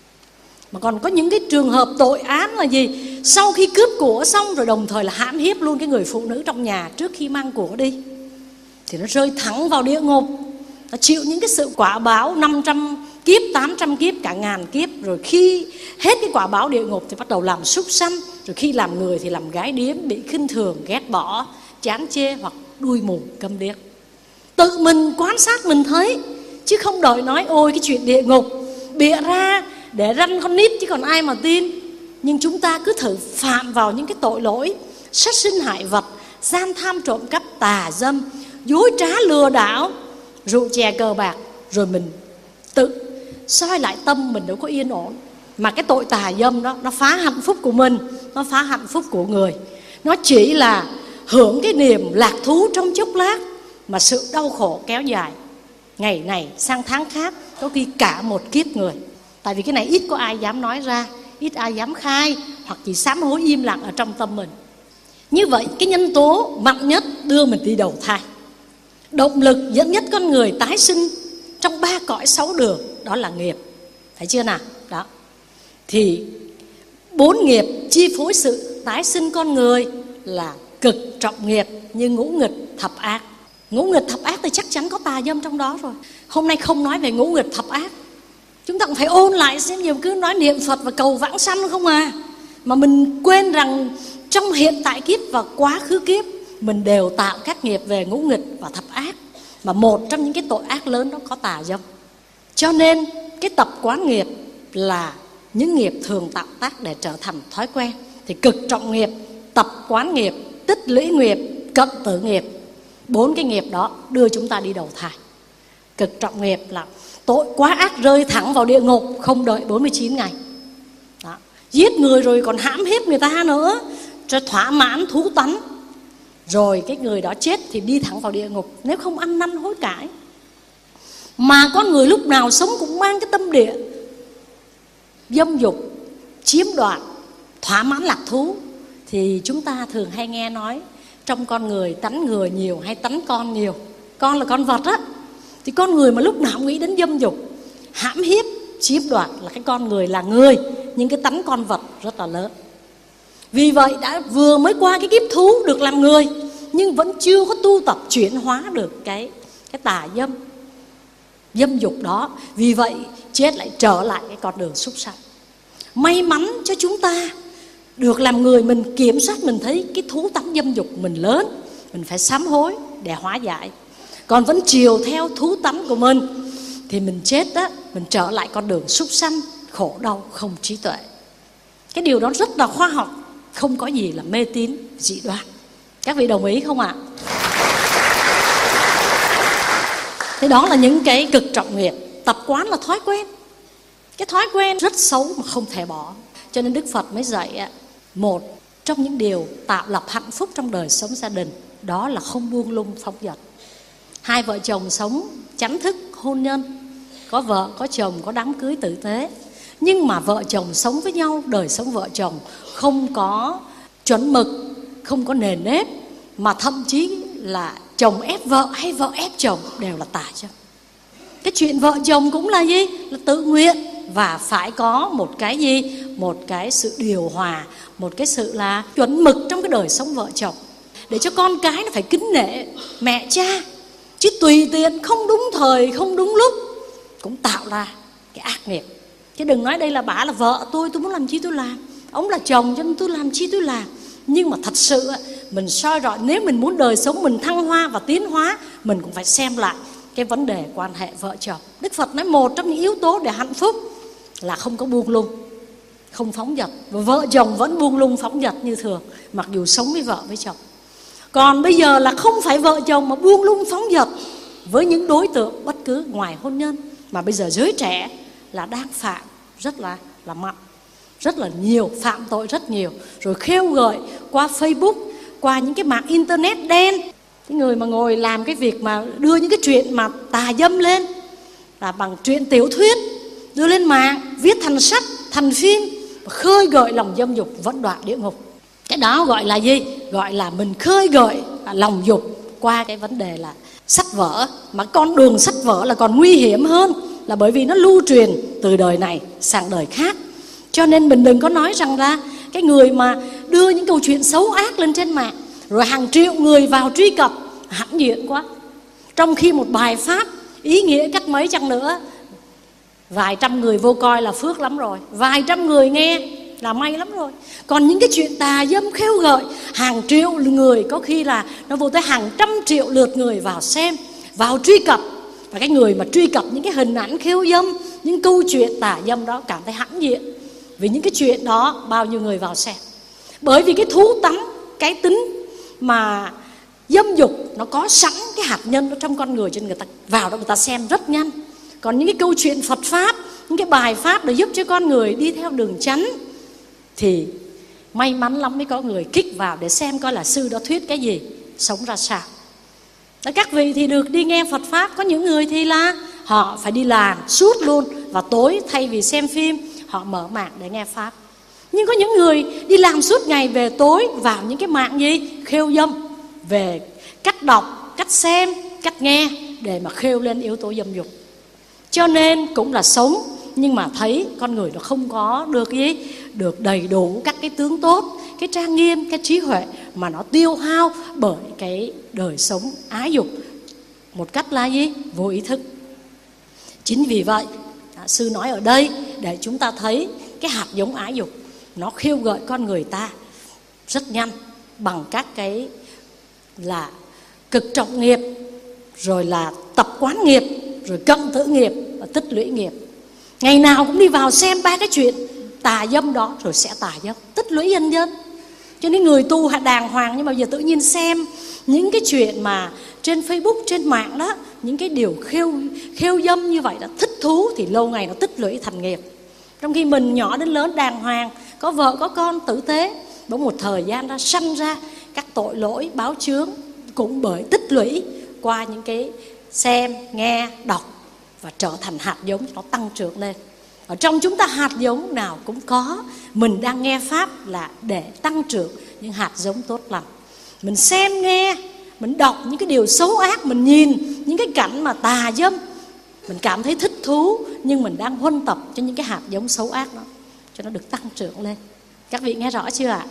S1: Mà còn có những cái trường hợp tội án là gì? Sau khi cướp của xong rồi đồng thời là hãm hiếp luôn cái người phụ nữ trong nhà trước khi mang của đi, thì nó rơi thẳng vào địa ngục. Nó chịu những cái sự quả báo năm trăm kiếp, tám trăm kiếp, cả ngàn kiếp. Rồi khi hết cái quả báo địa ngục thì bắt đầu làm súc sanh. Rồi khi làm người thì làm gái điếm, bị khinh thường, ghét bỏ, chán chê hoặc đuôi mù câm điếc. Tự mình quan sát mình thấy, chứ không đợi nói ôi cái chuyện địa ngục bịa ra để răn con nít chứ còn ai mà tin. Nhưng chúng ta cứ thử phạm vào những cái tội lỗi sát sinh hại vật, gian tham trộm cắp, tà dâm, dối trá lừa đảo, rượu chè cờ bạc, rồi mình tự soi lại tâm mình đâu có yên ổn. Mà cái tội tà dâm đó nó phá hạnh phúc của mình, nó phá hạnh phúc của người. Nó chỉ là hưởng cái niềm lạc thú trong chốc lát, mà sự đau khổ kéo dài, ngày này sang tháng khác, có khi cả một kiếp người. Tại vì cái này ít có ai dám nói ra, ít ai dám khai, hoặc chỉ sám hối im lặng ở trong tâm mình. Như vậy cái nhân tố mạnh nhất đưa mình đi đầu thai, động lực dẫn nhất con người tái sinh trong ba cõi sáu đường, đó là nghiệp. Phải chưa nào? Đó. Thì bốn nghiệp chi phối sự tái sinh con người là cực trọng nghiệp như ngũ nghịch thập ác. Ngũ nghịch thập ác thì chắc chắn có tà dâm trong đó rồi. Hôm nay không nói về ngũ nghịch thập ác, chúng ta cũng phải ôn lại xem, nhiều cứ nói niệm Phật và cầu vãng sanh không à. Mà mình quên rằng trong hiện tại kiếp và quá khứ kiếp mình đều tạo các nghiệp về ngũ nghịch và thập ác. Mà một trong những cái tội ác lớn đó có tà dâm. Cho nên cái tập quán nghiệp là những nghiệp thường tạo tác để trở thành thói quen. Thì cực trọng nghiệp, tập quán nghiệp, tích lũy nghiệp, cận tử nghiệp, bốn cái nghiệp đó đưa chúng ta đi đầu thai. Cực trọng nghiệp là tội quá ác rơi thẳng vào địa ngục, không đợi bốn mươi chín ngày. Đó. Giết người rồi còn hãm hiếp người ta nữa, cho thỏa mãn thú tánh. Rồi cái người đó chết thì đi thẳng vào địa ngục nếu không ăn năn hối cải. Mà con người lúc nào sống cũng mang cái tâm địa dâm dục, chiếm đoạt, thỏa mãn lạc thú. Thì chúng ta thường hay nghe nói trong con người tánh người nhiều hay tánh con nhiều. Con là con vật á. Thì con người mà lúc nào cũng nghĩ đến dâm dục, hãm hiếp, chiếm đoạt là cái con người là người, nhưng cái tánh con vật rất là lớn. Vì vậy đã vừa mới qua cái kiếp thú được làm người, nhưng vẫn chưa có tu tập chuyển hóa được cái, cái tà dâm, dâm dục đó. Vì vậy chết lại trở lại cái con đường súc sanh. May mắn cho chúng ta được làm người, mình kiểm soát, mình thấy cái thú tánh dâm dục mình lớn, mình phải sám hối để hóa giải. Còn vẫn chiều theo thú tánh của mình thì mình chết đó, mình trở lại con đường súc sanh, khổ đau, không trí tuệ. Cái điều đó rất là khoa học, không có gì là mê tín dị đoan. Các vị đồng ý không ạ? Thế đó là những cái cực trọng nghiệp. Tập quán là thói quen. Cái thói quen rất xấu mà không thể bỏ. Cho nên Đức Phật mới dạy một trong những điều tạo lập hạnh phúc trong đời sống gia đình, đó là không buông lung phóng dật. Hai vợ chồng sống chánh thức hôn nhân, có vợ có chồng, có đám cưới tử tế. Nhưng mà vợ chồng sống với nhau, đời sống vợ chồng không có chuẩn mực, không có nền nếp, mà thậm chí là chồng ép vợ hay vợ ép chồng đều là tà dâm. Cái chuyện vợ chồng cũng là gì? Là tự nguyện. Và phải có một cái gì? Một cái sự điều hòa, một cái sự là chuẩn mực trong cái đời sống vợ chồng, để cho con cái nó phải kính nể mẹ cha. Chứ tùy tiện, không đúng thời, không đúng lúc cũng tạo ra cái ác nghiệp. Chứ đừng nói đây là bà là vợ tôi, tôi muốn làm chi tôi làm. Ông là chồng cho nên tôi làm chi tôi làm. Nhưng mà thật sự mình soi rọi, nếu mình muốn đời sống mình thăng hoa và tiến hóa, mình cũng phải xem lại cái vấn đề quan hệ vợ chồng. Đức Phật nói một trong những yếu tố để hạnh phúc là không có buông lung, không phóng dật. Và vợ chồng vẫn buông lung phóng dật như thường, mặc dù sống với vợ với chồng. Còn bây giờ là không phải vợ chồng mà buông lung phóng dật với những đối tượng bất cứ ngoài hôn nhân. Mà bây giờ giới trẻ là đang phạm rất là, là mạnh, rất là nhiều, phạm tội rất nhiều. Rồi khêu gợi qua Facebook, qua những cái mạng internet đen. Cái người mà ngồi làm cái việc mà đưa những cái chuyện mà tà dâm lên là bằng truyện tiểu thuyết, đưa lên mạng, viết thành sách, thành phim, khơi gợi lòng dâm dục vẫn đọa địa ngục. Cái đó gọi là gì? Gọi là mình khơi gợi lòng dục qua cái vấn đề là sách vở. Mà con đường sách vở là còn nguy hiểm hơn, là bởi vì nó lưu truyền từ đời này sang đời khác. Cho nên mình đừng có nói rằng là cái người mà đưa những câu chuyện xấu ác lên trên mạng rồi hàng triệu người vào truy cập, hãnh diện quá. Trong khi một bài pháp ý nghĩa cách mấy chăng nữa, vài trăm người vô coi là phước lắm rồi, vài trăm người nghe là may lắm rồi. Còn những cái chuyện tà dâm khêu gợi, hàng triệu người, có khi là nó vô tới hàng trăm triệu lượt người vào xem, vào truy cập. Và cái người mà truy cập những cái hình ảnh khiêu dâm, những câu chuyện tà dâm đó cảm thấy hãnh diện. Vì những cái chuyện đó bao nhiêu người vào xem. Bởi vì cái thú tánh, cái tính mà dâm dục nó có sẵn cái hạt nhân đó trong con người, cho nên người ta vào đó người ta xem rất nhanh. Còn những cái câu chuyện Phật Pháp, những cái bài Pháp để giúp cho con người đi theo đường chánh thì may mắn lắm mới có người kích vào để xem coi là sư đó thuyết cái gì, sống ra sao. Đó, các vị thì được đi nghe Phật Pháp, có những người thì là họ phải đi làm suốt luôn, và tối thay vì xem phim họ mở mạng để nghe Pháp. Nhưng có những người đi làm suốt ngày, về tối vào những cái mạng gì khêu dâm, về cách đọc, cách xem, cách nghe để mà khêu lên yếu tố dâm dục. Cho nên cũng là sống, nhưng mà thấy con người nó không có được gì, được đầy đủ các cái tướng tốt, cái trang nghiêm, cái trí huệ, mà nó tiêu hao bởi cái đời sống ái dục một cách là gì? Vô ý thức. Chính vì vậy, sư nói ở đây để chúng ta thấy cái hạt giống ái dục. nó khiêu gợi con người ta rất nhanh bằng các cái là cực trọng nghiệp, rồi là tập quán nghiệp, rồi cộng tử nghiệp và tích lũy nghiệp. Ngày nào cũng đi vào xem ba cái chuyện tà dâm đó rồi sẽ tà dâm, tích lũy nhân dân. Cho nên người tu đàng hoàng, nhưng mà giờ tự nhiên xem những cái chuyện mà trên Facebook, trên mạng đó, những cái điều khiêu khiêu dâm như vậy đó, thích thú thì lâu ngày nó tích lũy thành nghiệp. Trong khi mình nhỏ đến lớn đàng hoàng, có vợ có con tử tế, bỗng một thời gian ra sanh ra các tội lỗi báo chướng, cũng bởi tích lũy qua những cái xem, nghe, đọc và trở thành hạt giống nó tăng trưởng lên. Ở trong chúng ta hạt giống nào cũng có, mình đang nghe pháp là để tăng trưởng những hạt giống tốt lành. Mình xem nghe, mình đọc những cái điều xấu ác, mình nhìn những cái cảnh mà tà dâm, mình cảm thấy thích thú, nhưng mình đang huân tập cho những cái hạt giống xấu ác đó, cho nó được tăng trưởng lên. Các vị nghe rõ chưa ạ?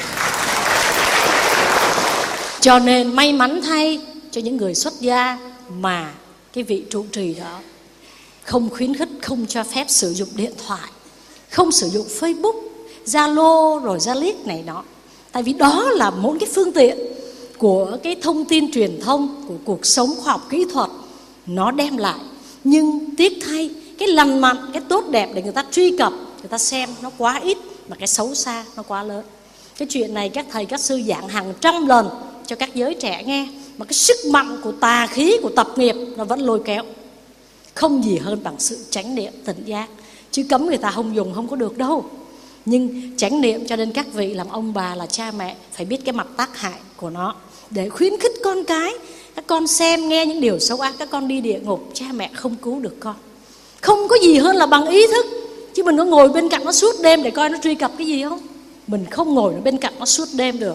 S1: Cho nên may mắn thay cho những người xuất gia mà cái vị trụ trì đó không khuyến khích, không cho phép sử dụng điện thoại, không sử dụng Facebook, Zalo rồi Zalic này nọ. Tại vì đó là một cái phương tiện của cái thông tin truyền thông, của cuộc sống khoa học kỹ thuật nó đem lại. Nhưng tiếc thay, cái lành mạnh, cái tốt đẹp để người ta truy cập, người ta xem nó quá ít, mà cái xấu xa nó quá lớn. Cái chuyện này các thầy các sư giảng hàng trăm lần cho các giới trẻ nghe, mà cái sức mạnh của tà khí, của tập nghiệp nó vẫn lôi kéo. Không gì hơn bằng sự chánh niệm tỉnh giác. Chứ cấm người ta không dùng không có được đâu. Nhưng chánh niệm, cho nên các vị làm ông bà là cha mẹ phải biết cái mặt tác hại của nó, để khuyến khích con cái. Các con xem nghe những điều xấu ác, các con đi địa ngục, cha mẹ không cứu được con. Không có gì hơn là bằng ý thức. Chứ mình có ngồi bên cạnh nó suốt đêm để coi nó truy cập cái gì không? Mình không ngồi bên cạnh nó suốt đêm được.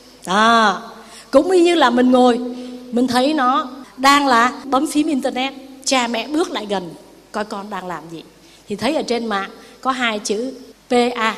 S1: À, cũng y như là mình ngồi, mình thấy nó đang là bấm phím internet, cha mẹ bước lại gần coi con đang làm gì, thì thấy ở trên mạng có hai chữ pê a,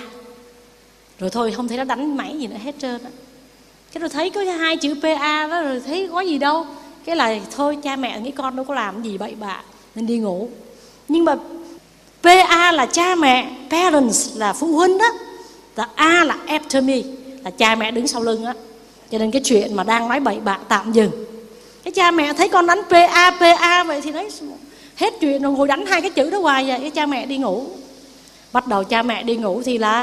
S1: rồi thôi không thấy nó đánh máy gì nữa hết trơn á. Cái rồi thấy có hai chữ pê a đó, rồi thấy có gì đâu, cái là thôi cha mẹ nghĩ con đâu có làm gì bậy bạ nên đi ngủ. Nhưng mà pê a là cha mẹ, parents là phụ huynh đó, và A là after me là cha mẹ đứng sau lưng á. Cho nên cái chuyện mà đang nói bậy bạ tạm dừng. Cái cha mẹ thấy con đánh pê a pê a vậy thì đấy hết chuyện rồi, ngồi đánh hai cái chữ đó hoài vậy. Cái cha mẹ đi ngủ. Bắt đầu cha mẹ đi ngủ thì là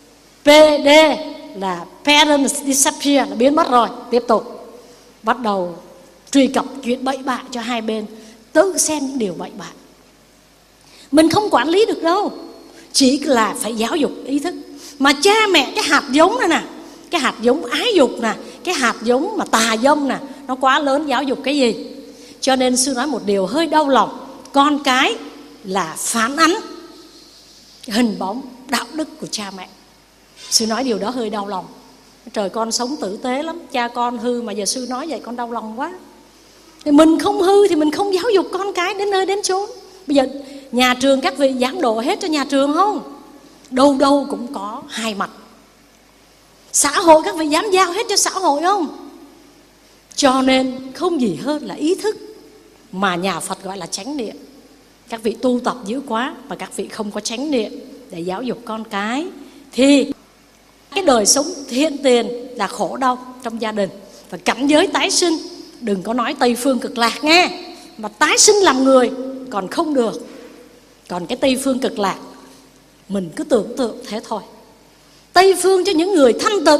S1: pê đê là parents disappear, là biến mất rồi. Tiếp tục bắt đầu truy cập chuyện bậy bạ cho hai bên, tự xem những điều bậy bạ. Mình không quản lý được đâu, chỉ là phải giáo dục ý thức. Mà cha mẹ cái hạt giống này nè, cái hạt giống ái dục nè, cái hạt giống mà tà dâm nè, nó quá lớn, giáo dục cái gì? Cho nên sư nói một điều hơi đau lòng, con cái là phản ánh hình bóng đạo đức của cha mẹ. Sư nói điều đó hơi đau lòng. Trời, con sống tử tế lắm, cha con hư mà giờ sư nói vậy con đau lòng quá. Thì mình không hư thì mình không giáo dục con cái đến nơi đến chốn. Bây giờ nhà trường các vị giảng độ hết cho nhà trường không? Đâu đâu cũng có hai mặt. Xã hội các vị dám giao hết cho xã hội không? Cho nên không gì hơn là ý thức, mà nhà Phật gọi là chánh niệm. Các vị tu tập dữ quá mà các vị không có chánh niệm để giáo dục con cái, thì cái đời sống hiện tiền là khổ đau trong gia đình. Và cảnh giới tái sinh, đừng có nói Tây Phương Cực Lạc nghe, mà tái sinh làm người còn không được. Còn cái Tây Phương Cực Lạc mình cứ tưởng tượng thế thôi. Tây Phương cho những người thanh tịnh,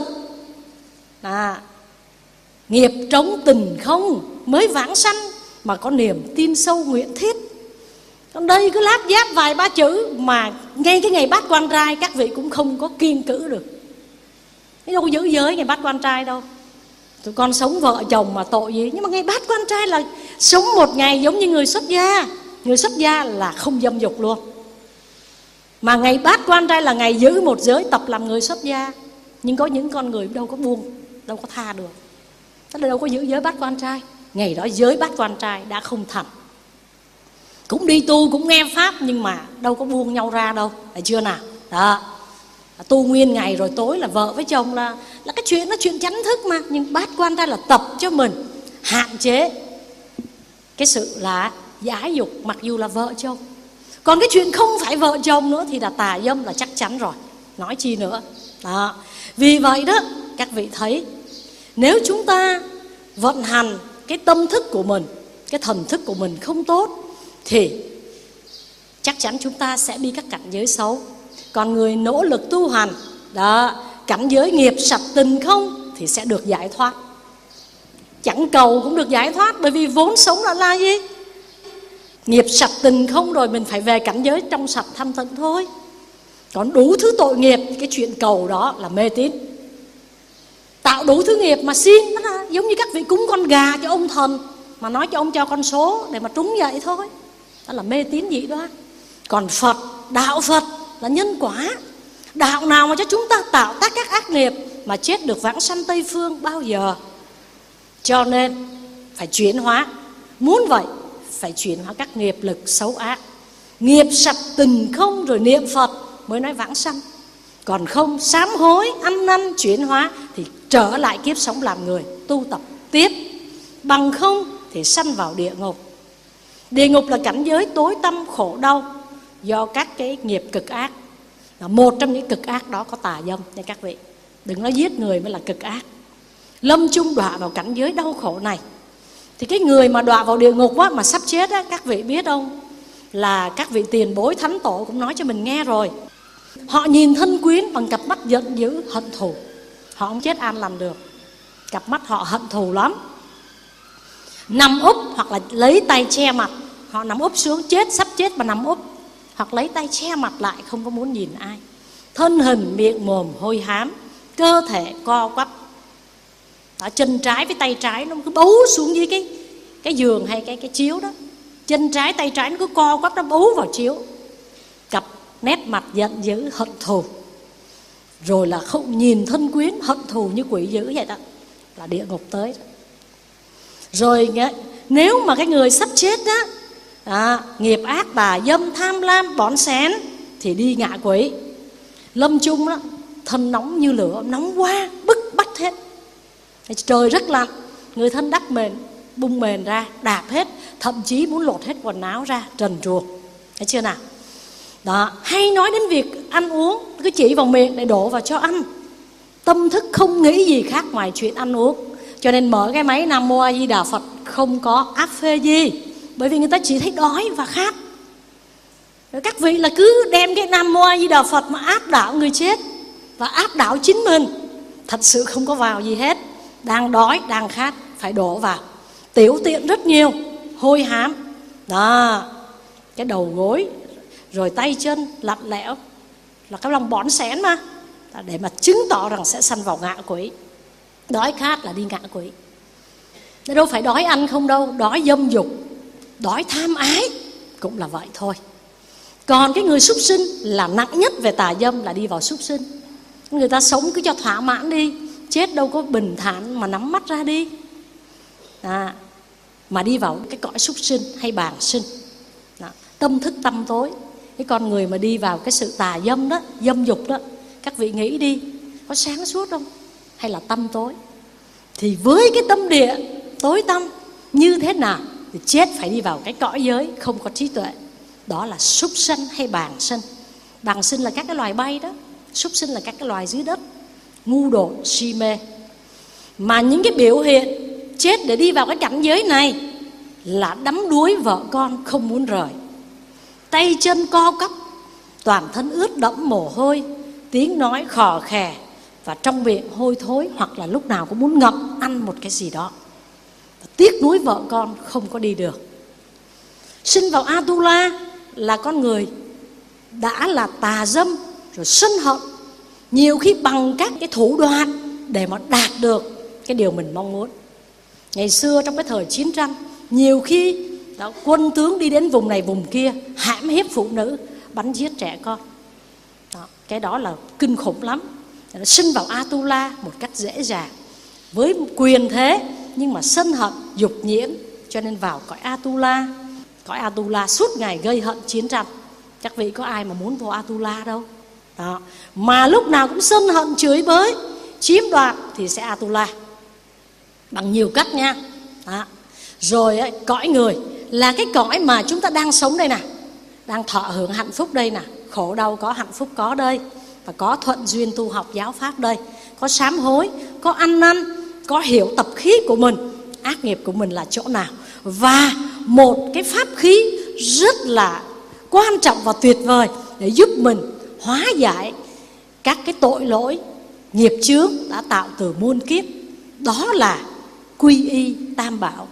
S1: à, nghiệp trống tình không mới vãng sanh, mà có niềm tin sâu nguyện thiết. Còn đây cứ láp giáp vài ba chữ mà ngay cái ngày bát quan trai các vị cũng không có kiêng cữ được. Cái đâu có giữ giới ngày bát quan trai đâu. Tụi con sống vợ chồng mà tội gì. Nhưng mà ngày bát quan trai là sống một ngày giống như người xuất gia. Người xuất gia là không dâm dục luôn. Mà ngày bát quan trai là ngày giữ một giới, tập làm người xuất gia. Nhưng có những con người đâu có buông, đâu có tha được. Tức là đâu có giữ giới bát quan trai. Ngày đó giới bát quan trai đã không thành. Cũng đi tu, cũng nghe pháp, nhưng mà đâu có buông nhau ra đâu. Phải chưa nào? Đó. Tu nguyên ngày rồi tối là vợ với chồng là là cái chuyện, nó chuyện chánh thức mà. Nhưng bát quan trai là tập cho mình hạn chế cái sự là giải dục, mặc dù là vợ chồng. Còn cái chuyện không phải vợ chồng nữa thì là tà dâm là chắc chắn rồi. nói chi nữa. Đó. Vì vậy đó, các vị thấy, nếu chúng ta vận hành cái tâm thức của mình, cái thần thức của mình không tốt, thì chắc chắn chúng ta sẽ bị các cảnh giới xấu. Còn người nỗ lực tu hành, đó, cảnh giới nghiệp sạch tình không, thì sẽ được giải thoát. Chẳng cầu cũng được giải thoát, bởi vì vốn sống là là gì? Nghiệp sạch tình không rồi, mình phải về cảnh giới trong sạch thanh tịnh thôi. Còn đủ thứ tội nghiệp, cái chuyện cầu đó là mê tín. Tạo đủ thứ nghiệp mà xin, đó là giống như các vị cúng con gà cho ông thần, mà nói cho ông cho con số để mà trúng vậy thôi. Đó là mê tín dị đoan. Còn Phật, đạo Phật là nhân quả. Đạo nào mà cho chúng ta tạo tác các ác nghiệp mà chết được vãng sanh Tây Phương bao giờ? Cho nên phải chuyển hóa. Muốn vậy phải chuyển hóa các nghiệp lực xấu ác. Nghiệp sạch tình không rồi niệm Phật mới nói vãng sanh. Còn không sám hối, ăn năn, chuyển hóa thì trở lại kiếp sống làm người, tu tập tiếp. Bằng không thì sanh vào địa ngục. Địa ngục là cảnh giới tối tăm khổ đau do các cái nghiệp cực ác. Một trong những cực ác đó có tà dâm nha các vị. Đừng nói giết người mới là cực ác. Lâm chung đọa vào cảnh giới đau khổ này. Thì cái người mà đọa vào địa ngục á, mà sắp chết á, các vị biết không? Là các vị tiền bối thánh tổ cũng nói cho mình nghe rồi. Họ nhìn thân quyến bằng cặp mắt giận dữ, hận thù. Họ không chết an lành được. Cặp mắt họ hận thù lắm. Nằm úp hoặc là lấy tay che mặt. Họ nằm úp xuống, chết sắp chết mà nằm úp, hoặc lấy tay che mặt lại, không có muốn nhìn ai. Thân hình miệng mồm hôi hám, cơ thể co quắp. Đó, chân trái với tay trái nó cứ bấu xuống dưới cái cái giường hay cái cái chiếu đó. Chân trái tay trái nó cứ co quắp, nó bấu vào chiếu. Cặp nét mặt giận dữ hận thù. Rồi là không nhìn thân quyến, hận thù như quỷ dữ vậy đó, là địa ngục tới. Rồi nếu mà cái người sắp chết đó, à, nghiệp ác tà dâm tham lam bỏn xén thì đi ngạ quỷ. Lâm chung đó, thân nóng như lửa, nóng quá, bức bách hết. Trời rất lạnh, người thân đắp mền, bung mền ra, đạp hết, thậm chí muốn lột hết quần áo ra, trần truồng. Thấy chưa nào? Đó, hay nói đến việc ăn uống, cứ chỉ vào miệng để đổ vào cho ăn. Tâm thức không nghĩ gì khác ngoài chuyện ăn uống. Cho nên mở cái máy Nam Mô A Di Đà Phật không có áp phê gì. Bởi vì người ta chỉ thấy đói và khát. Rồi các vị là cứ đem cái Nam Mô A Di Đà Phật mà áp đảo người chết và áp đảo chính mình. Thật sự không có vào gì hết. Đang đói, đang khát, phải đổ vào. Tiểu tiện rất nhiều, hôi hám. Đó, cái đầu gối, rồi tay chân lạnh lẽo, là cái lòng bỏn xén mà, để mà chứng tỏ rằng sẽ sanh vào ngạ quỷ. Đói khát là đi ngạ quỷ. Nó đâu phải đói ăn không đâu, đói dâm dục, đói tham ái cũng là vậy thôi. Còn cái người súc sinh là nặng nhất về tà dâm, là đi vào súc sinh. Người ta sống cứ cho thỏa mãn đi, chết đâu có bình thản mà nắm mắt ra đi. À, mà đi vào cái cõi súc sinh hay bàng sinh. Đó, tâm thức tăm tối. Cái con người mà đi vào cái sự tà dâm đó, dâm dục đó, các vị nghĩ đi, có sáng suốt không? Hay là tăm tối? Thì với cái tâm địa tối tăm như thế nào thì chết phải đi vào cái cõi giới không có trí tuệ. Đó là súc sinh hay bàng sinh. Bàng sinh là các cái loài bay đó, súc sinh là các cái loài dưới đất, ngu dốt, si mê. Mà những cái biểu hiện chết để đi vào cái cảnh giới này là đắm đuối vợ con không muốn rời, tay chân co quắp, toàn thân ướt đẫm mồ hôi, tiếng nói khò khè, và trong miệng hôi thối, hoặc là lúc nào cũng muốn ngậm ăn một cái gì đó. Tiếc nuối vợ con không có đi được. Sinh vào Atula là con người đã là tà dâm, rồi sân hận, nhiều khi bằng các cái thủ đoạn để mà đạt được cái điều mình mong muốn. Ngày xưa trong cái thời chiến tranh, nhiều khi đó, quân tướng đi đến vùng này vùng kia, hãm hiếp phụ nữ, bắn giết trẻ con. Đó, cái đó là kinh khủng lắm. Nó sinh vào Atula một cách dễ dàng, với quyền thế, nhưng mà sân hận, dục nhiễm, cho nên vào cõi Atula. Cõi Atula suốt ngày gây hận chiến tranh. Các vị có ai mà muốn vào Atula đâu. Đó. Mà lúc nào cũng sân hận, chửi bới, chiếm đoạt thì sẽ Atula bằng nhiều cách nha. Đó. Rồi ấy, cõi người là cái cõi mà chúng ta đang sống đây nè, đang thọ hưởng hạnh phúc đây nè, khổ đau có, hạnh phúc có đây. và có thuận duyên tu học giáo pháp đây, có sám hối, có ăn năn, có hiểu tập khí của mình, ác nghiệp của mình là chỗ nào. Và một cái pháp khí rất là quan trọng và tuyệt vời để giúp mình hóa giải các cái tội lỗi nghiệp chướng đã tạo từ muôn kiếp, đó là quy y Tam Bảo.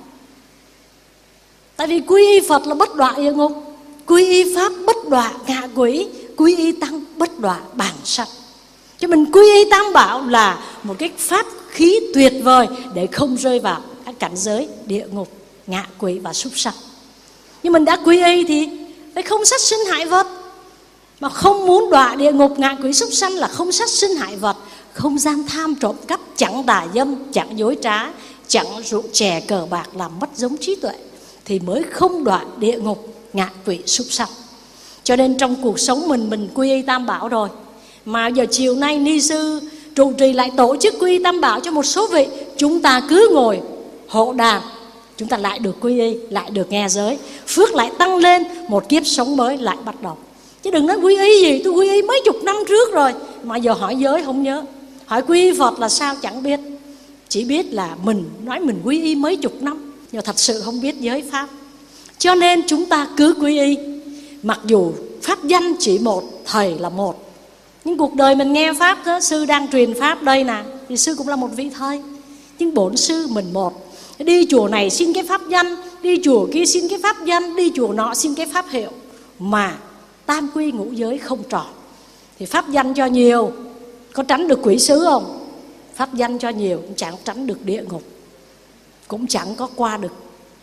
S1: Tại vì quy y Phật là bất đọa địa ngục, quy y Pháp bất đọa ngạ quỷ, quy y Tăng bất đọa bản sanh. Cho mình quy y Tam Bảo là một cái pháp khí tuyệt vời để không rơi vào các cảnh giới địa ngục, ngạ quỷ và súc sanh. Nhưng mình đã quy y thì phải không sát sinh hại vật. Mà không muốn đọa địa ngục, ngạ quỷ, súc sanh là không sát sinh hại vật, không gian tham trộm cắp, chẳng tà dâm, chẳng dối trá, chẳng rượu chè cờ bạc làm mất giống trí tuệ, thì mới không đọa địa ngục, ngạ quỷ, súc sanh. Cho nên trong cuộc sống mình, mình quy y Tam Bảo rồi. Mà giờ chiều nay ni sư trụ trì lại tổ chức quy y Tam Bảo cho một số vị. Chúng ta cứ ngồi hộ đàn, chúng ta lại được quy y, lại được nghe giới, phước lại tăng lên, một kiếp sống mới lại bắt đầu. Chứ đừng nói quy y gì, tôi quy y mấy chục năm trước rồi, mà giờ hỏi giới không nhớ. Hỏi quy y Phật là sao chẳng biết. Chỉ biết là mình nói mình quy y mấy chục năm, nhưng thật sự không biết giới pháp. Cho nên chúng ta cứ quy y. Mặc dù pháp danh chỉ một, thầy là một, nhưng cuộc đời mình nghe pháp đó, sư đang truyền pháp đây nè, thì sư cũng là một vị thầy. Nhưng bổn sư mình một. Đi chùa này xin cái pháp danh, đi chùa kia xin cái pháp danh, đi chùa nọ xin cái pháp hiệu, mà tam quy ngũ giới không tròn. Thì pháp danh cho nhiều, có tránh được quỷ sứ không? Pháp danh cho nhiều cũng chẳng tránh được địa ngục, cũng chẳng có qua được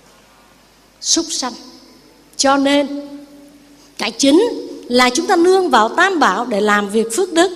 S1: súc sanh. Cho nên cái chính là chúng ta nương vào Tam Bảo để làm việc phước đức.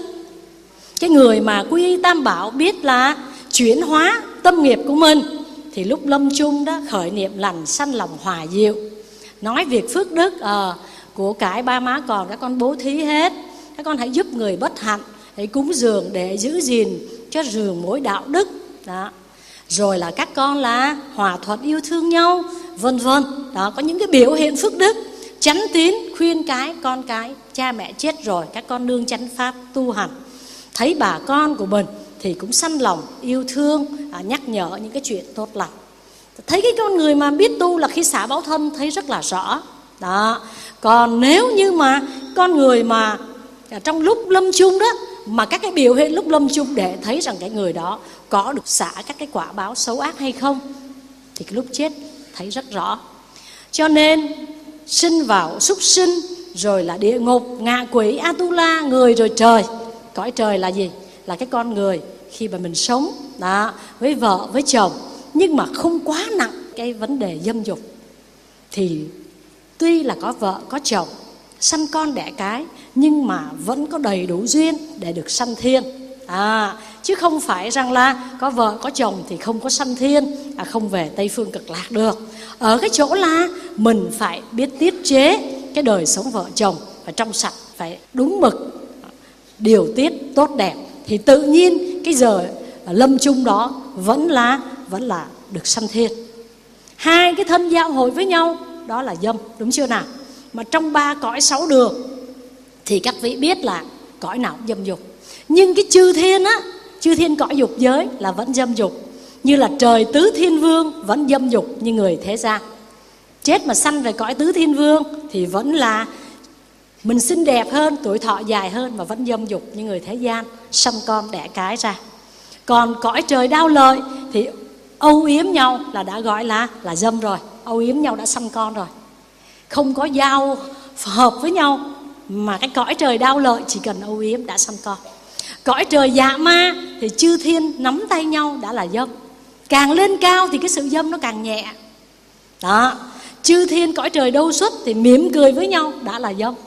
S1: Cái người mà quy y Tam Bảo biết là chuyển hóa tâm nghiệp của mình, thì lúc lâm chung đó khởi niệm lành, sanh lòng hòa diệu, nói việc phước đức, à, của cải ba má còn các con bố thí hết, các con hãy giúp người bất hạnh, hãy cúng dường để giữ gìn cho rường mối đạo đức đó. Rồi là các con là hòa thuận yêu thương nhau, vân vân. Đó, có những cái biểu hiện phước đức. Chánh tín khuyên cái con cái, cha mẹ chết rồi, các con nương chánh pháp tu hành, thấy bà con của mình thì cũng sanh lòng yêu thương, à, nhắc nhở những cái chuyện tốt lành. Thấy cái con người mà biết tu là khi xả báo thân thấy rất là rõ đó. Còn nếu như mà con người mà trong lúc lâm chung đó, mà các cái biểu hiện lúc lâm chung để thấy rằng cái người đó có được xả các cái quả báo xấu ác hay không, thì cái lúc chết thấy rất rõ. Cho nên sinh vào súc sinh, rồi là địa ngục, ngạ quỷ, Atula, người rồi trời. Cõi trời là gì? Là cái con người khi mà mình sống đó, với vợ, với chồng, nhưng mà không quá nặng cái vấn đề dâm dục, thì tuy là có vợ, có chồng, sanh con đẻ cái, nhưng mà vẫn có đầy đủ duyên để được sanh thiên. À, chứ không phải rằng là có vợ, có chồng thì không có sanh thiên, à, không về Tây Phương Cực Lạc được. Ở cái chỗ là mình phải biết tiết chế cái đời sống vợ chồng, phải trong sạch, phải đúng mực, điều tiết tốt đẹp, thì tự nhiên cái giờ lâm chung đó vẫn là vẫn là được sanh thiên. Hai cái thân giao hội với nhau đó là dâm, đúng chưa nào? Mà trong ba cõi sáu đường thì các vị biết là cõi nào cũng dâm dục. Nhưng cái chư thiên á, chư thiên cõi dục giới là vẫn dâm dục. Như là trời tứ thiên vương vẫn dâm dục như người thế gian. Chết mà sanh về cõi tứ thiên vương thì vẫn là mình xinh đẹp hơn, tuổi thọ dài hơn, mà vẫn dâm dục như người thế gian, sanh con đẻ cái ra. Còn cõi trời đao lợi thì âu yếm nhau là đã gọi là là dâm rồi, âu yếm nhau đã sanh con rồi, không có giao hợp với nhau. Mà cái cõi trời đao lợi chỉ cần âu yếm đã sanh con. Cõi trời dạ ma thì chư thiên nắm tay nhau đã là dâm. Càng lên cao thì cái sự dâm nó càng nhẹ đó. Chư thiên cõi trời đâu xuất thì mỉm cười với nhau đã là dâm.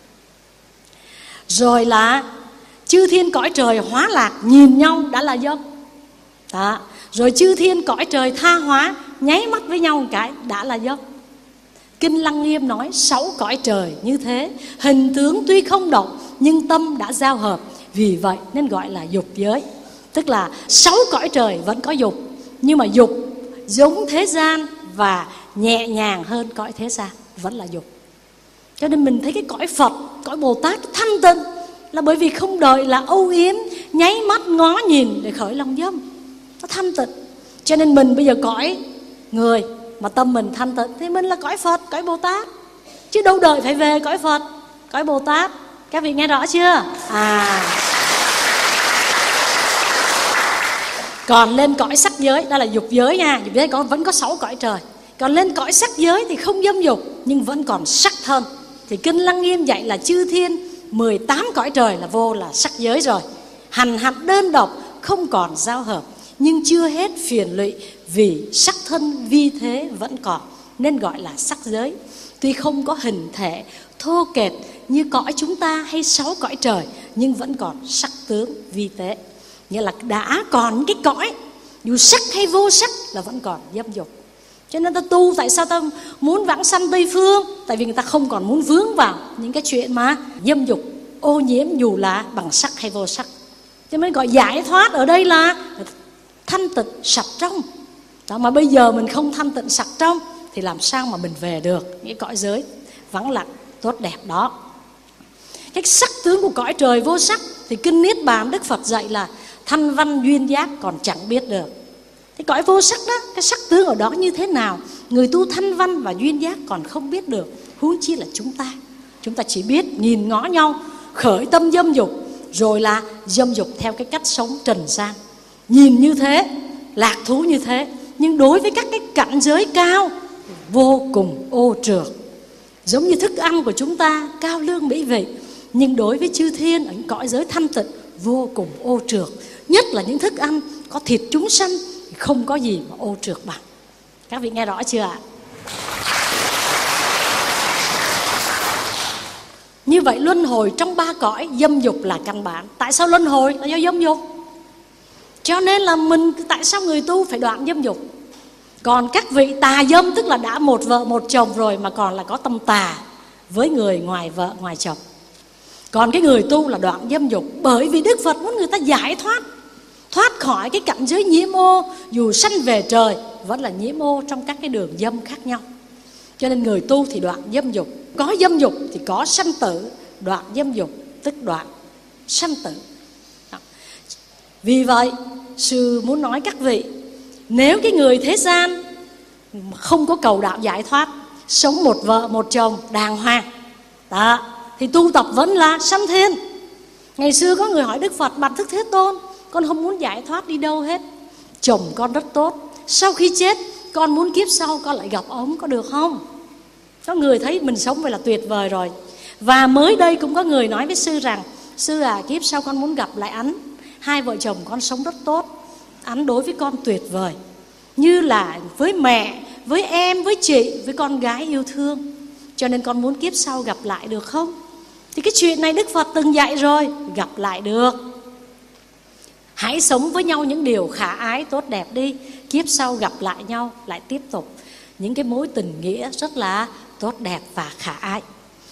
S1: Rồi là chư thiên cõi trời hóa lạc nhìn nhau đã là dâm đó. Rồi chư thiên cõi trời tha hóa nháy mắt với nhau một cái đã là dâm. Kinh Lăng Nghiêm nói sáu cõi trời như thế, hình tướng tuy không động nhưng tâm đã giao hợp, vì vậy nên gọi là dục giới. Tức là sáu cõi trời vẫn có dục, nhưng mà dục giống thế gian và nhẹ nhàng hơn cõi thế gian, vẫn là dục. Cho nên mình thấy cái cõi Phật, cõi Bồ Tát thanh tịnh, là bởi vì không đợi là âu yếm, nháy mắt ngó nhìn để khởi lòng dâm. Nó thanh tịnh. Cho nên mình bây giờ cõi người mà tâm mình thanh tịnh thì mình là cõi Phật, cõi Bồ Tát. Chứ đâu đợi phải về cõi Phật, cõi Bồ Tát. Các vị nghe rõ chưa? À, còn lên cõi sắc giới, đó là dục giới nha. Dục giới có, vẫn có sáu cõi trời. Còn lên cõi sắc giới thì không dâm dục nhưng vẫn còn sắc thân. Thì Kinh Lăng Nghiêm dạy là chư thiên mười tám cõi trời là vô là sắc giới rồi. Hành hạnh đơn độc, không còn giao hợp, nhưng chưa hết phiền lụy vì sắc thân vi thế vẫn còn, nên gọi là sắc giới. Tuy không có hình thể thô kệch như cõi chúng ta hay sáu cõi trời, nhưng vẫn còn sắc tướng vi tế. Nghĩa là đã còn cái cõi, dù sắc hay vô sắc là vẫn còn dâm dục. Cho nên ta tu, tại sao ta muốn vãng sanh Tây Phương? Tại vì người ta không còn muốn vướng vào những cái chuyện mà dâm dục, ô nhiễm dù là bằng sắc hay vô sắc. Cho nên gọi giải thoát ở đây là thanh tịnh sạch trong. Đó, mà bây giờ mình không thanh tịnh sạch trong thì làm sao mà mình về được những cõi giới vắng lặng tốt đẹp đó. Cái sắc tướng của cõi trời vô sắc thì Kinh Niết Bàn Đức Phật dạy là thanh văn duyên giác còn chẳng biết được. Cái cõi vô sắc đó, cái sắc tướng ở đó như thế nào, người tu thanh văn và duyên giác còn không biết được, huống chi là chúng ta. Chúng ta chỉ biết nhìn ngó nhau, khởi tâm dâm dục, rồi là dâm dục theo cái cách sống trần gian. Nhìn như thế, lạc thú như thế, nhưng đối với các cái cảnh giới cao vô cùng ô trượt. Giống như thức ăn của chúng ta cao lương mỹ vị, nhưng đối với chư thiên ở những cõi giới thanh tịnh vô cùng ô trượt. Nhất là những thức ăn có thịt chúng sanh thì không có gì mà ô trượt bằng. Các vị nghe rõ chưa ạ? Như vậy luân hồi trong ba cõi, dâm dục là căn bản. Tại sao luân hồi? Là do dâm dục. Cho nên là mình, tại sao người tu phải đoạn dâm dục? Còn các vị tà dâm, tức là đã một vợ một chồng rồi mà còn là có tâm tà với người ngoài vợ ngoài chồng. Còn cái người tu là đoạn dâm dục, bởi vì Đức Phật muốn người ta giải thoát, thoát khỏi cái cảnh giới nhiễm ô. Dù sanh về trời vẫn là nhiễm ô trong các cái đường dâm khác nhau. Cho nên người tu thì đoạn dâm dục. Có dâm dục thì có sanh tử. Đoạn dâm dục tức đoạn sanh tử. Vì vậy sư muốn nói các vị, nếu cái người thế gian không có cầu đạo giải thoát, sống một vợ một chồng đàng hoàng đó, thì tu tập vẫn là sanh thiên. Ngày xưa có người hỏi Đức Phật: Bạch Đức Thế Tôn, con không muốn giải thoát đi đâu hết, chồng con rất tốt, sau khi chết con muốn kiếp sau con lại gặp ông, có được không? Có người thấy mình sống vậy là tuyệt vời rồi. Và mới đây cũng có người nói với sư rằng: Sư à, kiếp sau con muốn gặp lại anh, hai vợ chồng con sống rất tốt, anh đối với con tuyệt vời, như là với mẹ, với em, với chị, với con gái yêu thương, cho nên con muốn kiếp sau gặp lại được không? Thì cái chuyện này Đức Phật từng dạy rồi, gặp lại được. Hãy sống với nhau những điều khả ái tốt đẹp đi, kiếp sau gặp lại nhau, lại tiếp tục những cái mối tình nghĩa rất là tốt đẹp và khả ái.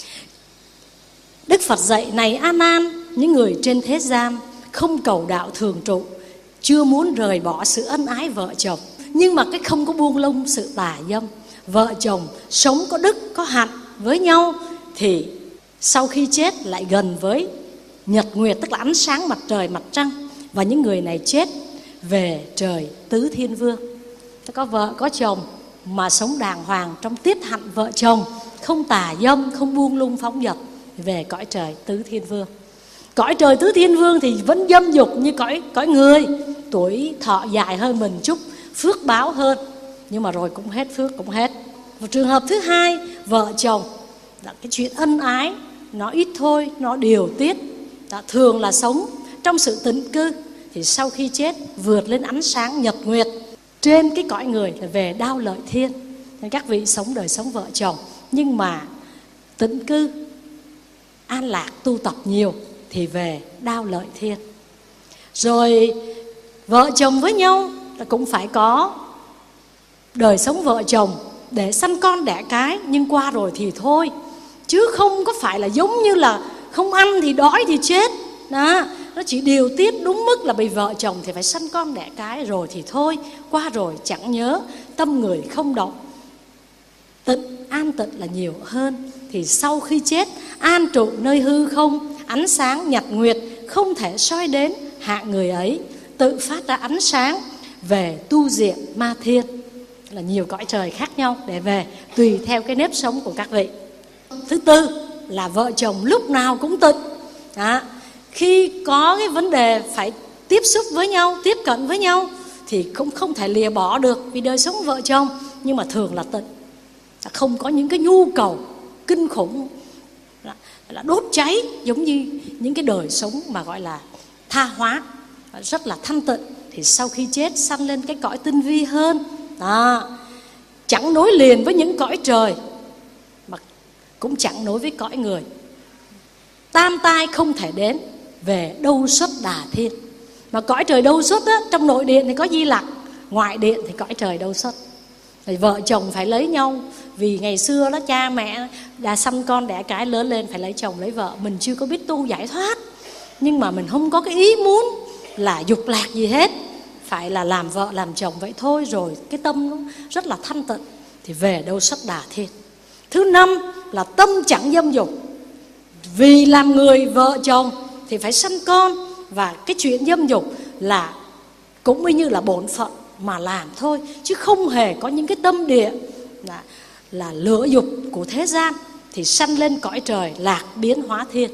S1: Đức Phật dạy: Này A Nan, những người trên thế gian không cầu đạo thường trụ, chưa muốn rời bỏ sự ân ái vợ chồng, nhưng mà cái không có buông lung sự tà dâm. Vợ chồng sống có đức, có hạnh với nhau thì sau khi chết lại gần với nhật nguyệt, tức là ánh sáng mặt trời mặt trăng. Và những người này chết về trời tứ thiên vương. Có vợ có chồng mà sống đàng hoàng trong tiết hạnh vợ chồng, không tà dâm, không buông lung phóng dật, về cõi trời tứ thiên vương. Cõi trời tứ thiên vương thì vẫn dâm dục như cõi, cõi người, tuổi thọ dài hơn mình chút, phước báo hơn, nhưng mà rồi cũng hết phước, cũng hết. Một trường hợp thứ hai, vợ chồng đó, cái chuyện ân ái nó ít thôi, nó điều tiết đó, thường là sống trong sự tĩnh cư, thì sau khi chết vượt lên ánh sáng nhật nguyệt trên cái cõi người là về đao lợi thiên. Nên các vị sống đời sống vợ chồng nhưng mà tĩnh cư, an lạc, tu tập nhiều thì về đao lợi thiên. Rồi vợ chồng với nhau là cũng phải có đời sống vợ chồng để sanh con đẻ cái, nhưng qua rồi thì thôi, chứ không có phải là giống như là không ăn thì đói thì chết đó. Nó chỉ điều tiết đúng mức là bị vợ chồng thì phải sanh con đẻ cái, rồi thì thôi, qua rồi chẳng nhớ, tâm người không động. Tịnh, an tịnh là nhiều hơn. Thì sau khi chết an trụ nơi hư không, ánh sáng nhật nguyệt không thể soi đến hạng người ấy, tự phát ra ánh sáng về tu diện ma thiên. Là nhiều cõi trời khác nhau để về, tùy theo cái nếp sống của các vị. Thứ tư là vợ chồng lúc nào cũng tịnh. Đó. Khi có cái vấn đề phải tiếp xúc với nhau, tiếp cận với nhau thì cũng không thể lìa bỏ được, vì đời sống vợ chồng. Nhưng mà thường là tịnh, không có những cái nhu cầu kinh khủng là, là đốt cháy giống như những cái đời sống mà gọi là tha hóa, rất là thanh tịnh. Thì sau khi chết sanh lên cái cõi tinh vi hơn. Đó. Chẳng nối liền với những cõi trời, mà cũng chẳng nối với cõi người. Tam tai không thể đến, về đâu xuất đà thiên. Mà cõi trời đâu xuất á, trong nội điện thì có Di Lặc, ngoại điện thì cõi trời đâu xuất. Thì vợ chồng phải lấy nhau, vì ngày xưa đó cha mẹ đã sanh con đẻ cái lớn lên phải lấy chồng lấy vợ. Mình chưa có biết tu giải thoát, nhưng mà mình không có cái ý muốn là dục lạc gì hết, phải là làm vợ làm chồng vậy thôi, rồi cái tâm nó rất là thanh tịnh, thì về đâu xuất đà thiên. Thứ năm là tâm chẳng dâm dục. Vì làm người vợ chồng thì phải sanh con, và cái chuyện dâm dục là cũng như là bổn phận mà làm thôi, chứ không hề có những cái tâm địa là, là lửa dục của thế gian, thì sanh lên cõi trời lạc biến hóa thiên.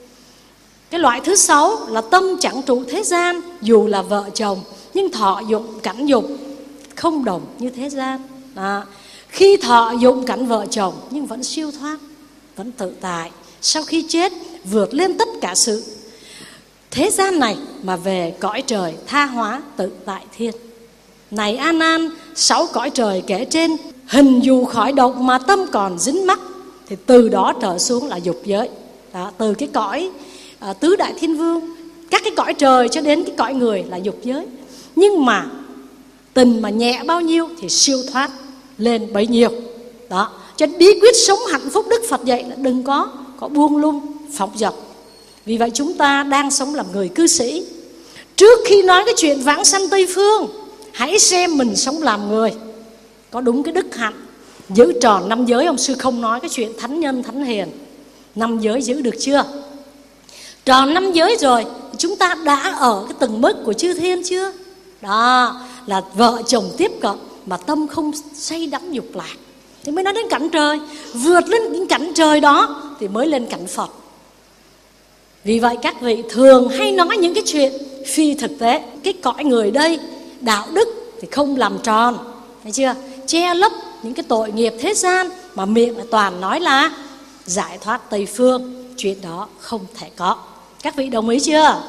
S1: Cái loại thứ sáu là tâm chẳng trụ thế gian, dù là vợ chồng nhưng thọ dụng cảnh dục không đồng như thế gian. Đó. Khi thọ dụng cảnh vợ chồng nhưng vẫn siêu thoát, vẫn tự tại. Sau khi chết vượt lên tất cả sự thế gian này mà về cõi trời tha hóa tự tại thiên. Này A Nan, sáu cõi trời kể trên, hình dù khỏi động mà tâm còn dính mắc, thì từ đó trở xuống là dục giới. Đó, từ cái cõi à, tứ đại thiên vương, các cái cõi trời cho đến cái cõi người là dục giới. Nhưng mà tình mà nhẹ bao nhiêu thì siêu thoát lên bấy nhiêu. Đó, cho bí quyết sống hạnh phúc Đức Phật dạy là đừng có có buông lung phóng dật. Vì vậy chúng ta đang sống làm người cư sĩ. Trước khi nói cái chuyện vãng sanh Tây Phương, hãy xem mình sống làm người có đúng cái đức hạnh, giữ tròn năm giới. Ông sư không nói cái chuyện thánh nhân thánh hiền. Năm giới giữ được chưa? Tròn năm giới rồi, chúng ta đã ở cái tầng mức của chư thiên chưa? Đó là vợ chồng tiếp cận mà tâm không say đắm dục lạc, thì mới nói đến cảnh trời. Vượt lên những cảnh trời đó thì mới lên cảnh Phật. Vì vậy các vị thường hay nói những cái chuyện phi thực tế. Cái cõi người đây đạo đức thì không làm tròn, thấy chưa? Che lấp những cái tội nghiệp thế gian, mà miệng là toàn nói là giải thoát Tây Phương. Chuyện đó không thể có. Các vị đồng ý chưa?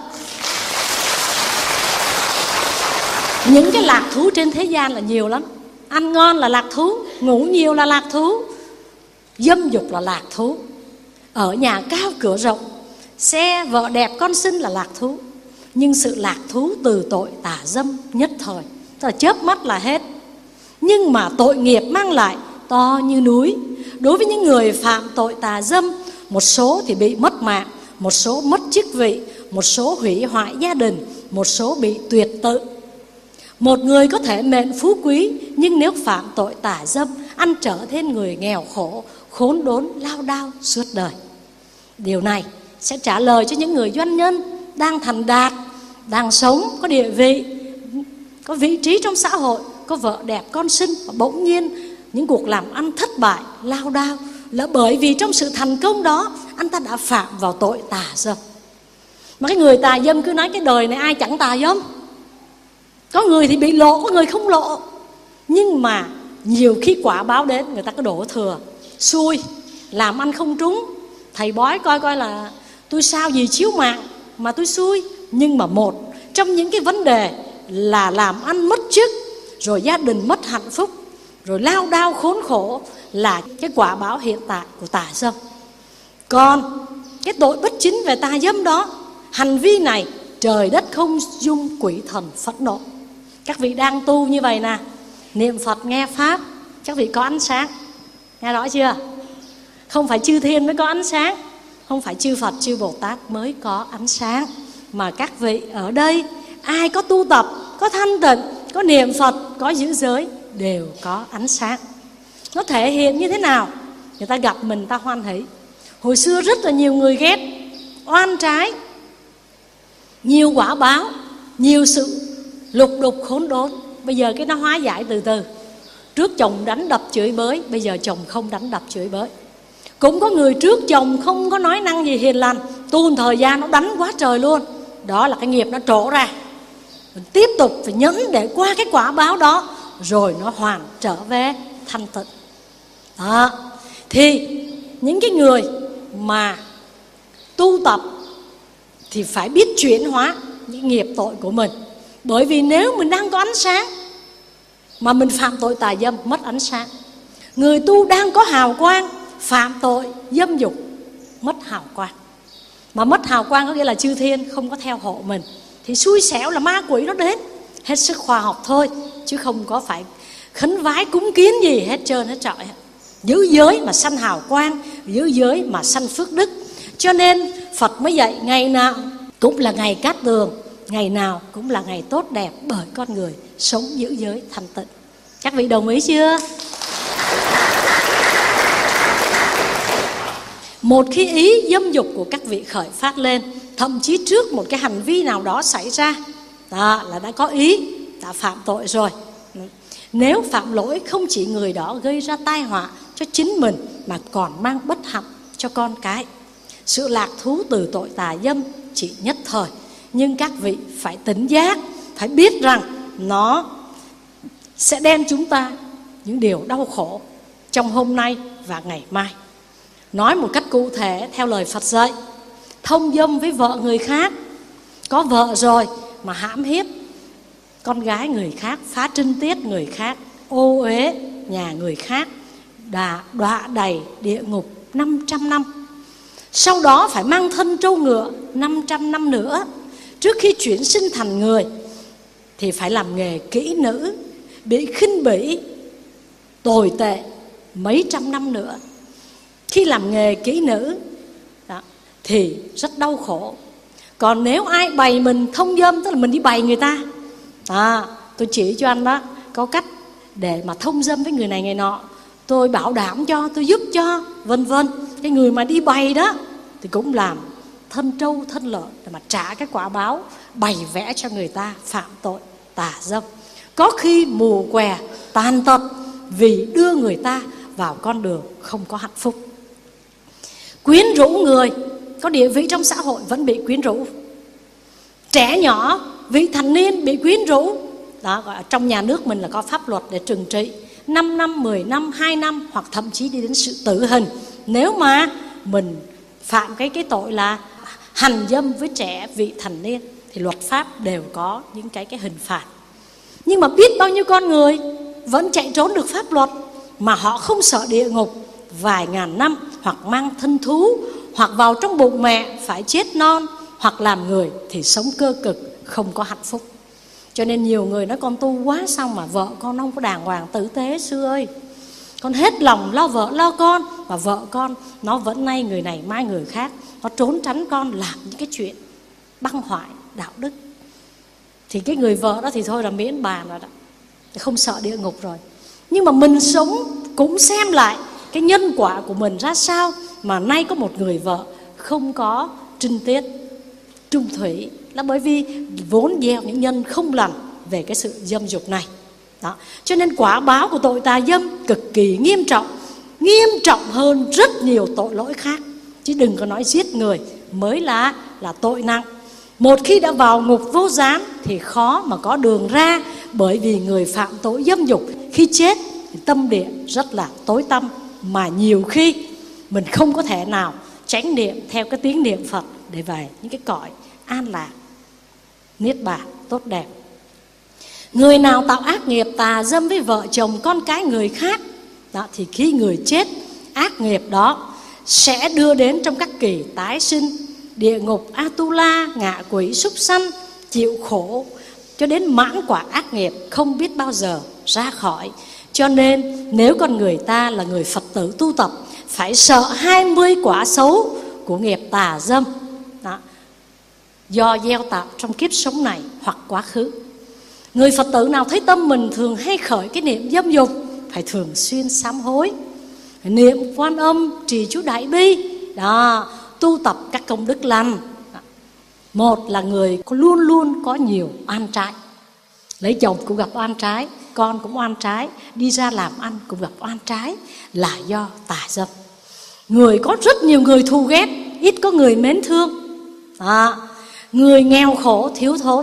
S1: Những cái lạc thú trên thế gian là nhiều lắm. Ăn ngon là lạc thú, ngủ nhiều là lạc thú, dâm dục là lạc thú, ở nhà cao cửa rộng, xe vợ đẹp con xinh là lạc thú. Nhưng sự lạc thú từ tội tà dâm nhất thời, tức là chớp mắt là hết. Nhưng mà tội nghiệp mang lại to như núi. Đối với những người phạm tội tà dâm, một số thì bị mất mạng, một số mất chức vị, một số hủy hoại gia đình, một số bị tuyệt tự. Một người có thể mệnh phú quý, nhưng nếu phạm tội tà dâm, ăn trở thêm người nghèo khổ, khốn đốn lao đao suốt đời. Điều này sẽ trả lời cho những người doanh nhân đang thành đạt, đang sống, có địa vị, có vị trí trong xã hội, có vợ đẹp con xinh, và bỗng nhiên những cuộc làm ăn thất bại, lao đao, là bởi vì trong sự thành công đó anh ta đã phạm vào tội tà dâm. Mà cái người tà dâm cứ nói cái đời này ai chẳng tà dâm. Có người thì bị lộ, có người không lộ. Nhưng mà nhiều khi quả báo đến, người ta có đổ thừa, xui, làm ăn không trúng. Thầy bói coi coi là tôi sao gì chiếu mạng mà tôi xui. Nhưng mà một trong những cái vấn đề là làm ăn mất chức, rồi gia đình mất hạnh phúc, rồi lao đao khốn khổ, là cái quả báo hiện tại của tà dâm. Còn cái tội bất chính về tà dâm đó, hành vi này trời đất không dung, quỷ thần phẫn nộ. Các vị đang tu như vậy nè, niệm Phật nghe Pháp, các vị có ánh sáng. Nghe rõ chưa? Không phải chư thiên mới có ánh sáng, không phải chư Phật chư Bồ Tát mới có ánh sáng, mà các vị ở đây ai có tu tập, có thanh tịnh, có niệm Phật, có giữ giới đều có ánh sáng. Nó thể hiện như thế nào? Người ta gặp mình ta hoan hỷ. Hồi xưa rất là nhiều người ghét. oan trái, nhiều quả báo, nhiều sự lục đục khốn đốn. Bây giờ cái nó hóa giải từ từ. Trước chồng đánh đập chửi bới, bây giờ chồng không đánh đập chửi bới. Cũng có người trước chồng không có nói năng gì hiền lành, tu một thời gian nó đánh quá trời luôn. Đó là cái nghiệp nó trổ ra. Mình tiếp tục phải nhẫn để qua cái quả báo đó, rồi nó hoàn trở về thanh tịnh. Đó. Thì những cái người mà tu tập thì phải biết chuyển hóa những nghiệp tội của mình. Bởi vì nếu mình đang có ánh sáng mà mình phạm tội tà dâm, mất ánh sáng. Người tu đang có hào quang, phạm tội dâm dục, mất hào quang. Mà mất hào quang có nghĩa là chư thiên không có theo hộ mình, thì xui xẻo là ma quỷ nó đến. Hết sức khoa học thôi, chứ không có phải khấn vái cúng kiến gì hết trơn hết trọi. Giữ giới mà sanh hào quang, giữ giới mà sanh phước đức. Cho nên Phật mới dạy ngày nào cũng là ngày cát tường, ngày nào cũng là ngày tốt đẹp, bởi con người sống giữ giới thanh tịnh. Các vị đồng ý chưa? Một khi ý dâm dục của các vị khởi phát lên, thậm chí trước một cái hành vi nào đó xảy ra, đó là đã có ý, đã phạm tội rồi. Nếu phạm lỗi, không chỉ người đó gây ra tai họa cho chính mình, mà còn mang bất hạnh cho con cái. Sự lạc thú từ tội tà dâm chỉ nhất thời, nhưng các vị phải tỉnh giác, phải biết rằng nó sẽ đem chúng ta những điều đau khổ trong hôm nay và ngày mai. Nói một cách cụ thể theo lời Phật dạy, thông dâm với vợ người khác, có vợ rồi mà hãm hiếp con gái người khác, phá trinh tiết người khác, ô uế nhà người khác, đã đọa đầy địa ngục năm trăm năm. Sau đó phải mang thân trâu ngựa năm trăm năm nữa. Trước khi chuyển sinh thành người thì phải làm nghề kỹ nữ, bị khinh bỉ tồi tệ mấy trăm năm nữa. Khi làm nghề kỹ nữ đó, thì rất đau khổ. Còn nếu ai bày mình thông dâm, tức là mình đi bày người ta, à, tôi chỉ cho anh đó, có cách để mà thông dâm với người này người nọ, tôi bảo đảm cho, tôi giúp cho, vân vân. Cái người mà đi bày đó thì cũng làm thân trâu thân lợn để mà trả cái quả báo bày vẽ cho người ta phạm tội tà dâm. Có khi mù què tàn tật vì đưa người ta vào con đường không có hạnh phúc. Quyến rũ người có địa vị trong xã hội vẫn bị quyến rũ. Trẻ nhỏ, vị thành niên bị quyến rũ. Đó, gọi là trong nhà nước mình là có pháp luật để trừng trị năm năm, mười năm, hai năm, hoặc thậm chí đi đến sự tử hình. Nếu mà mình phạm cái, cái tội là hành dâm với trẻ vị thành niên thì luật pháp đều có những cái, cái hình phạt. Nhưng mà biết bao nhiêu con người vẫn chạy trốn được pháp luật, mà họ không sợ địa ngục vài ngàn năm, hoặc mang thân thú, hoặc vào trong bụng mẹ phải chết non, hoặc làm người thì sống cơ cực, không có hạnh phúc. Cho nên nhiều người nói con tu quá xong mà vợ con không có đàng hoàng tử tế. Sư ơi, con hết lòng lo vợ lo con, mà vợ con nó vẫn nay người này mai người khác, nó trốn tránh con, làm những cái chuyện băng hoại đạo đức. Thì cái người vợ đó thì thôi là miễn bàn rồi đó, không sợ địa ngục rồi. Nhưng mà mình sống cũng xem lại cái nhân quả của mình ra sao, mà nay có một người vợ không có trinh tiết trung thủy, là bởi vì vốn gieo những nhân không lành về cái sự dâm dục này. Đó. Cho nên quả báo của tội tà dâm cực kỳ nghiêm trọng, nghiêm trọng hơn rất nhiều tội lỗi khác. Chứ đừng có nói giết người mới là, là tội nặng. Một khi đã vào ngục vô gián thì khó mà có đường ra, bởi vì người phạm tội dâm dục khi chết thì tâm địa rất là tối tăm, mà nhiều khi mình không có thể nào chánh niệm theo cái tiếng niệm Phật để về những cái cõi an lạc, niết bàn tốt đẹp. Người nào tạo ác nghiệp tà dâm với vợ chồng con cái người khác đó, thì khi người chết, ác nghiệp đó sẽ đưa đến trong các kỳ tái sinh, địa ngục, Atula, ngạ quỷ, súc sanh, chịu khổ cho đến mãn quả ác nghiệp, không biết bao giờ ra khỏi. Cho nên nếu con người ta là người Phật tử tu tập, phải sợ hai mươi quả xấu của nghiệp tà dâm đó, do gieo tạo trong kiếp sống này hoặc quá khứ. Người Phật tử nào thấy tâm mình thường hay khởi cái niệm dâm dục, phải thường xuyên sám hối, niệm Quan Âm, trì chú Đại Bi đó, tu tập các công đức lành. Một là người luôn luôn có nhiều oan trái. Lấy chồng cũng gặp oan trái, con cũng oan trái, đi ra làm ăn cũng gặp oan trái, là do tà dâm. Người có rất nhiều người thù ghét, ít có người mến thương. à, Người nghèo khổ thiếu thốn,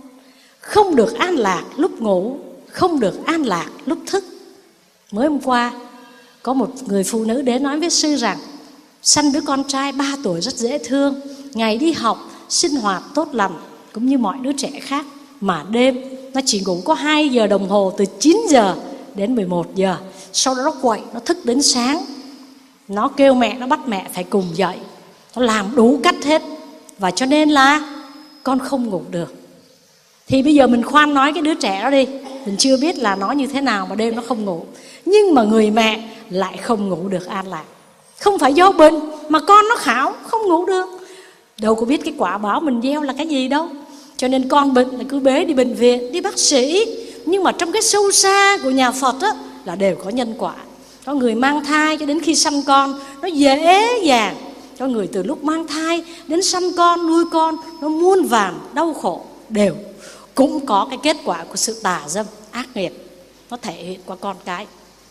S1: không được an lạc lúc ngủ, không được an lạc lúc thức. Mới hôm qua có một người phụ nữ đến nói với sư rằng sanh đứa con trai ba tuổi rất dễ thương, ngày đi học sinh hoạt tốt lành cũng như mọi đứa trẻ khác, mà đêm nó chỉ ngủ có hai giờ đồng hồ, từ chín giờ đến mười một giờ. Sau đó nó quậy, nó thức đến sáng, nó kêu mẹ, nó bắt mẹ phải cùng dậy, nó làm đủ cách hết, và cho nên là con không ngủ được. Thì bây giờ mình khoan nói cái đứa trẻ đó đi, mình chưa biết là nó như thế nào mà đêm nó không ngủ. Nhưng mà người mẹ lại không ngủ được an lạc. Không phải do bệnh mà con nó khảo không ngủ được. Đâu có biết cái quả báo mình gieo là cái gì đâu. Cho nên con bệnh là cứ bế đi bệnh viện, đi bác sĩ. Nhưng mà trong cái sâu xa của nhà Phật á, là đều có nhân quả. Có người mang thai cho đến khi sanh con nó dễ dàng. Có người từ lúc mang thai đến sanh con, nuôi con, nó muôn vàn đau khổ, đều cũng có cái kết quả của sự tà dâm, ác nghiệp. Nó thể hiện qua con cái.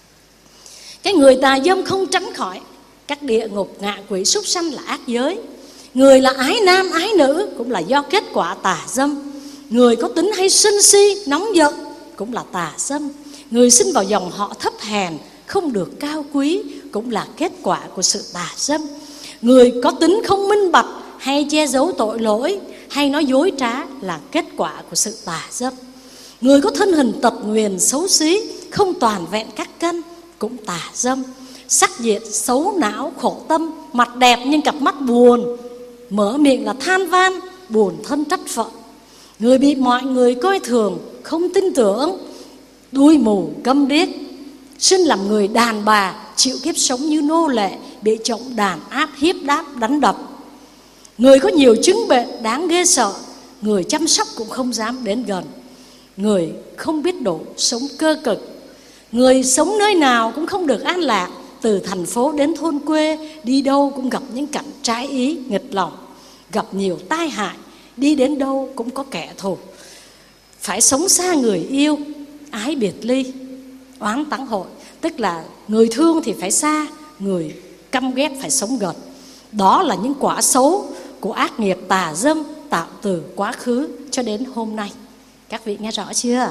S1: Cái người tà dâm không tránh khỏi các địa ngục, ngạ quỷ, súc sanh là ác giới. Người là ái nam ái nữ cũng là do kết quả tà dâm. Người có tính hay sân si, nóng giận cũng là tà dâm. Người sinh vào dòng họ thấp hèn, không được cao quý cũng là kết quả của sự tà dâm. Người có tính không minh bạch hay che giấu tội lỗi hay nói dối trá là kết quả của sự tà dâm. Người có thân hình tật nguyền xấu xí, không toàn vẹn các căn cũng tà dâm. Sắc diện xấu não khổ tâm, mặt đẹp nhưng cặp mắt buồn, mở miệng là than van, buồn thân trách phận. Người bị mọi người coi thường, không tin tưởng, đuôi mù câm điếc. Sinh làm người đàn bà, chịu kiếp sống như nô lệ, bị trọng đàn áp hiếp đáp đánh đập. Người có nhiều chứng bệnh đáng ghê sợ, người chăm sóc cũng không dám đến gần. Người không biết đủ, sống cơ cực. Người sống nơi nào cũng không được an lạc, từ thành phố đến thôn quê, đi đâu cũng gặp những cảnh trái ý, nghịch lòng, gặp nhiều tai hại, đi đến đâu cũng có kẻ thù. Phải sống xa người yêu, ái biệt ly, oán táng hội. Tức là người thương thì phải xa, người căm ghét phải sống gần. Đó là những quả xấu của ác nghiệp tà dâm tạo từ quá khứ cho đến hôm nay. Các vị nghe rõ chưa?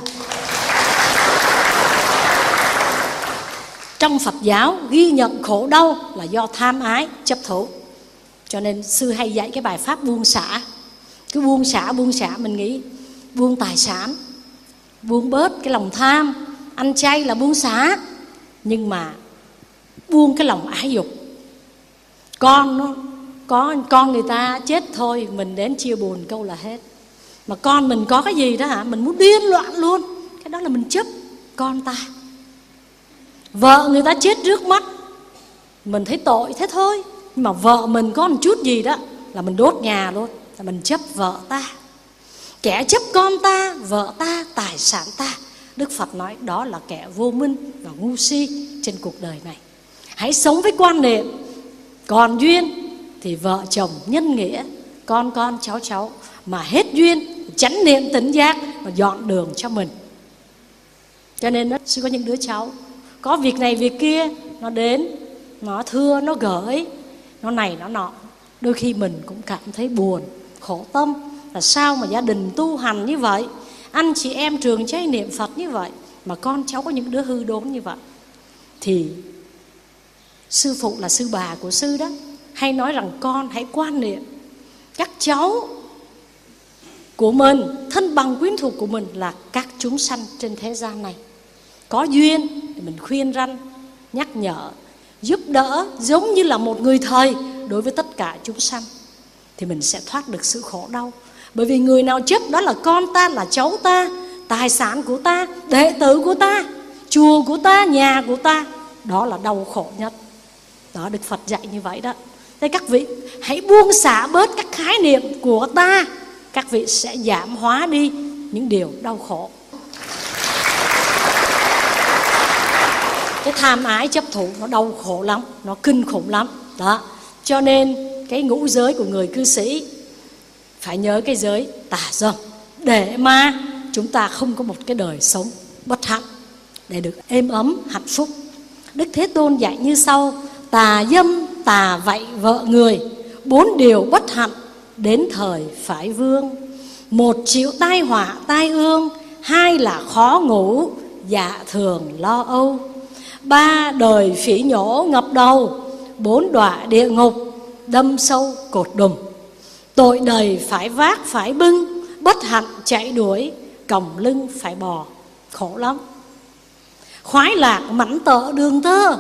S1: Trong Phật giáo ghi nhận khổ đau là do tham ái, chấp thủ. Cho nên sư hay dạy cái bài pháp buông xả. Cứ buông xả, buông xả, mình nghĩ buông tài sản, buông bớt cái lòng tham. Ăn chay là buông xả, nhưng mà buông cái lòng ái dục. Con nó có con người ta chết thôi, mình đến chia buồn câu là hết. Mà con mình có cái gì đó hả, mình muốn điên loạn luôn. Cái đó là mình chấp con ta. Vợ người ta chết trước mắt, mình thấy tội thế thôi. Nhưng mà vợ mình có một chút gì đó là mình đốt nhà luôn, là mình chấp vợ ta. Kẻ chấp con ta, vợ ta, tài sản ta, Đức Phật nói đó là kẻ vô minh và ngu si trên cuộc đời này. Hãy sống với quan niệm còn duyên thì vợ chồng nhân nghĩa, con con cháu cháu, mà hết duyên chánh niệm tỉnh giác và dọn đường cho mình. Cho nên nó sẽ có những đứa cháu có việc này việc kia, nó đến, nó thưa, nó gửi, nó này nó nọ. Đôi khi mình cũng cảm thấy buồn, khổ tâm. Là sao mà gia đình tu hành như vậy, anh chị em trường chay niệm Phật như vậy, mà con cháu có những đứa hư đốn như vậy. Thì sư phụ là sư bà của sư đó hay nói rằng con hãy quan niệm các cháu của mình, thân bằng quyến thuộc của mình là các chúng sanh trên thế gian này. Có duyên thì mình khuyên răn, nhắc nhở, giúp đỡ, giống như là một người thầy đối với tất cả chúng sanh, thì mình sẽ thoát được sự khổ đau. Bởi vì người nào chấp đó là con ta, là cháu ta, tài sản của ta, đệ tử của ta, chùa của ta, nhà của ta, đó là đau khổ nhất. Đó, Đức Phật dạy như vậy đó. Thế các vị hãy buông xả bớt các khái niệm của ta, các vị sẽ giảm hóa đi những điều đau khổ. Cái tham ái chấp thủ nó đau khổ lắm, nó kinh khủng lắm. Đó, cho nên cái ngũ giới của người cư sĩ, phải nhớ cái giới tà dâm, để mà chúng ta không có một cái đời sống bất hạnh, để được êm ấm hạnh phúc. Đức Thế Tôn dạy như sau: tà dâm, tà vạy vợ người, bốn điều bất hạnh đến thời phải vương. Một, chịu tai họa tai ương. Hai là khó ngủ, dạ thường lo âu. Ba, đời phỉ nhổ ngập đầu. Bốn, đọa địa ngục, đâm sâu cột đùm. Tội đầy phải vác phải bưng, bất hạnh chạy đuổi, còng lưng phải bò. Khổ lắm. Khoái lạc mảnh tợ đường tơ,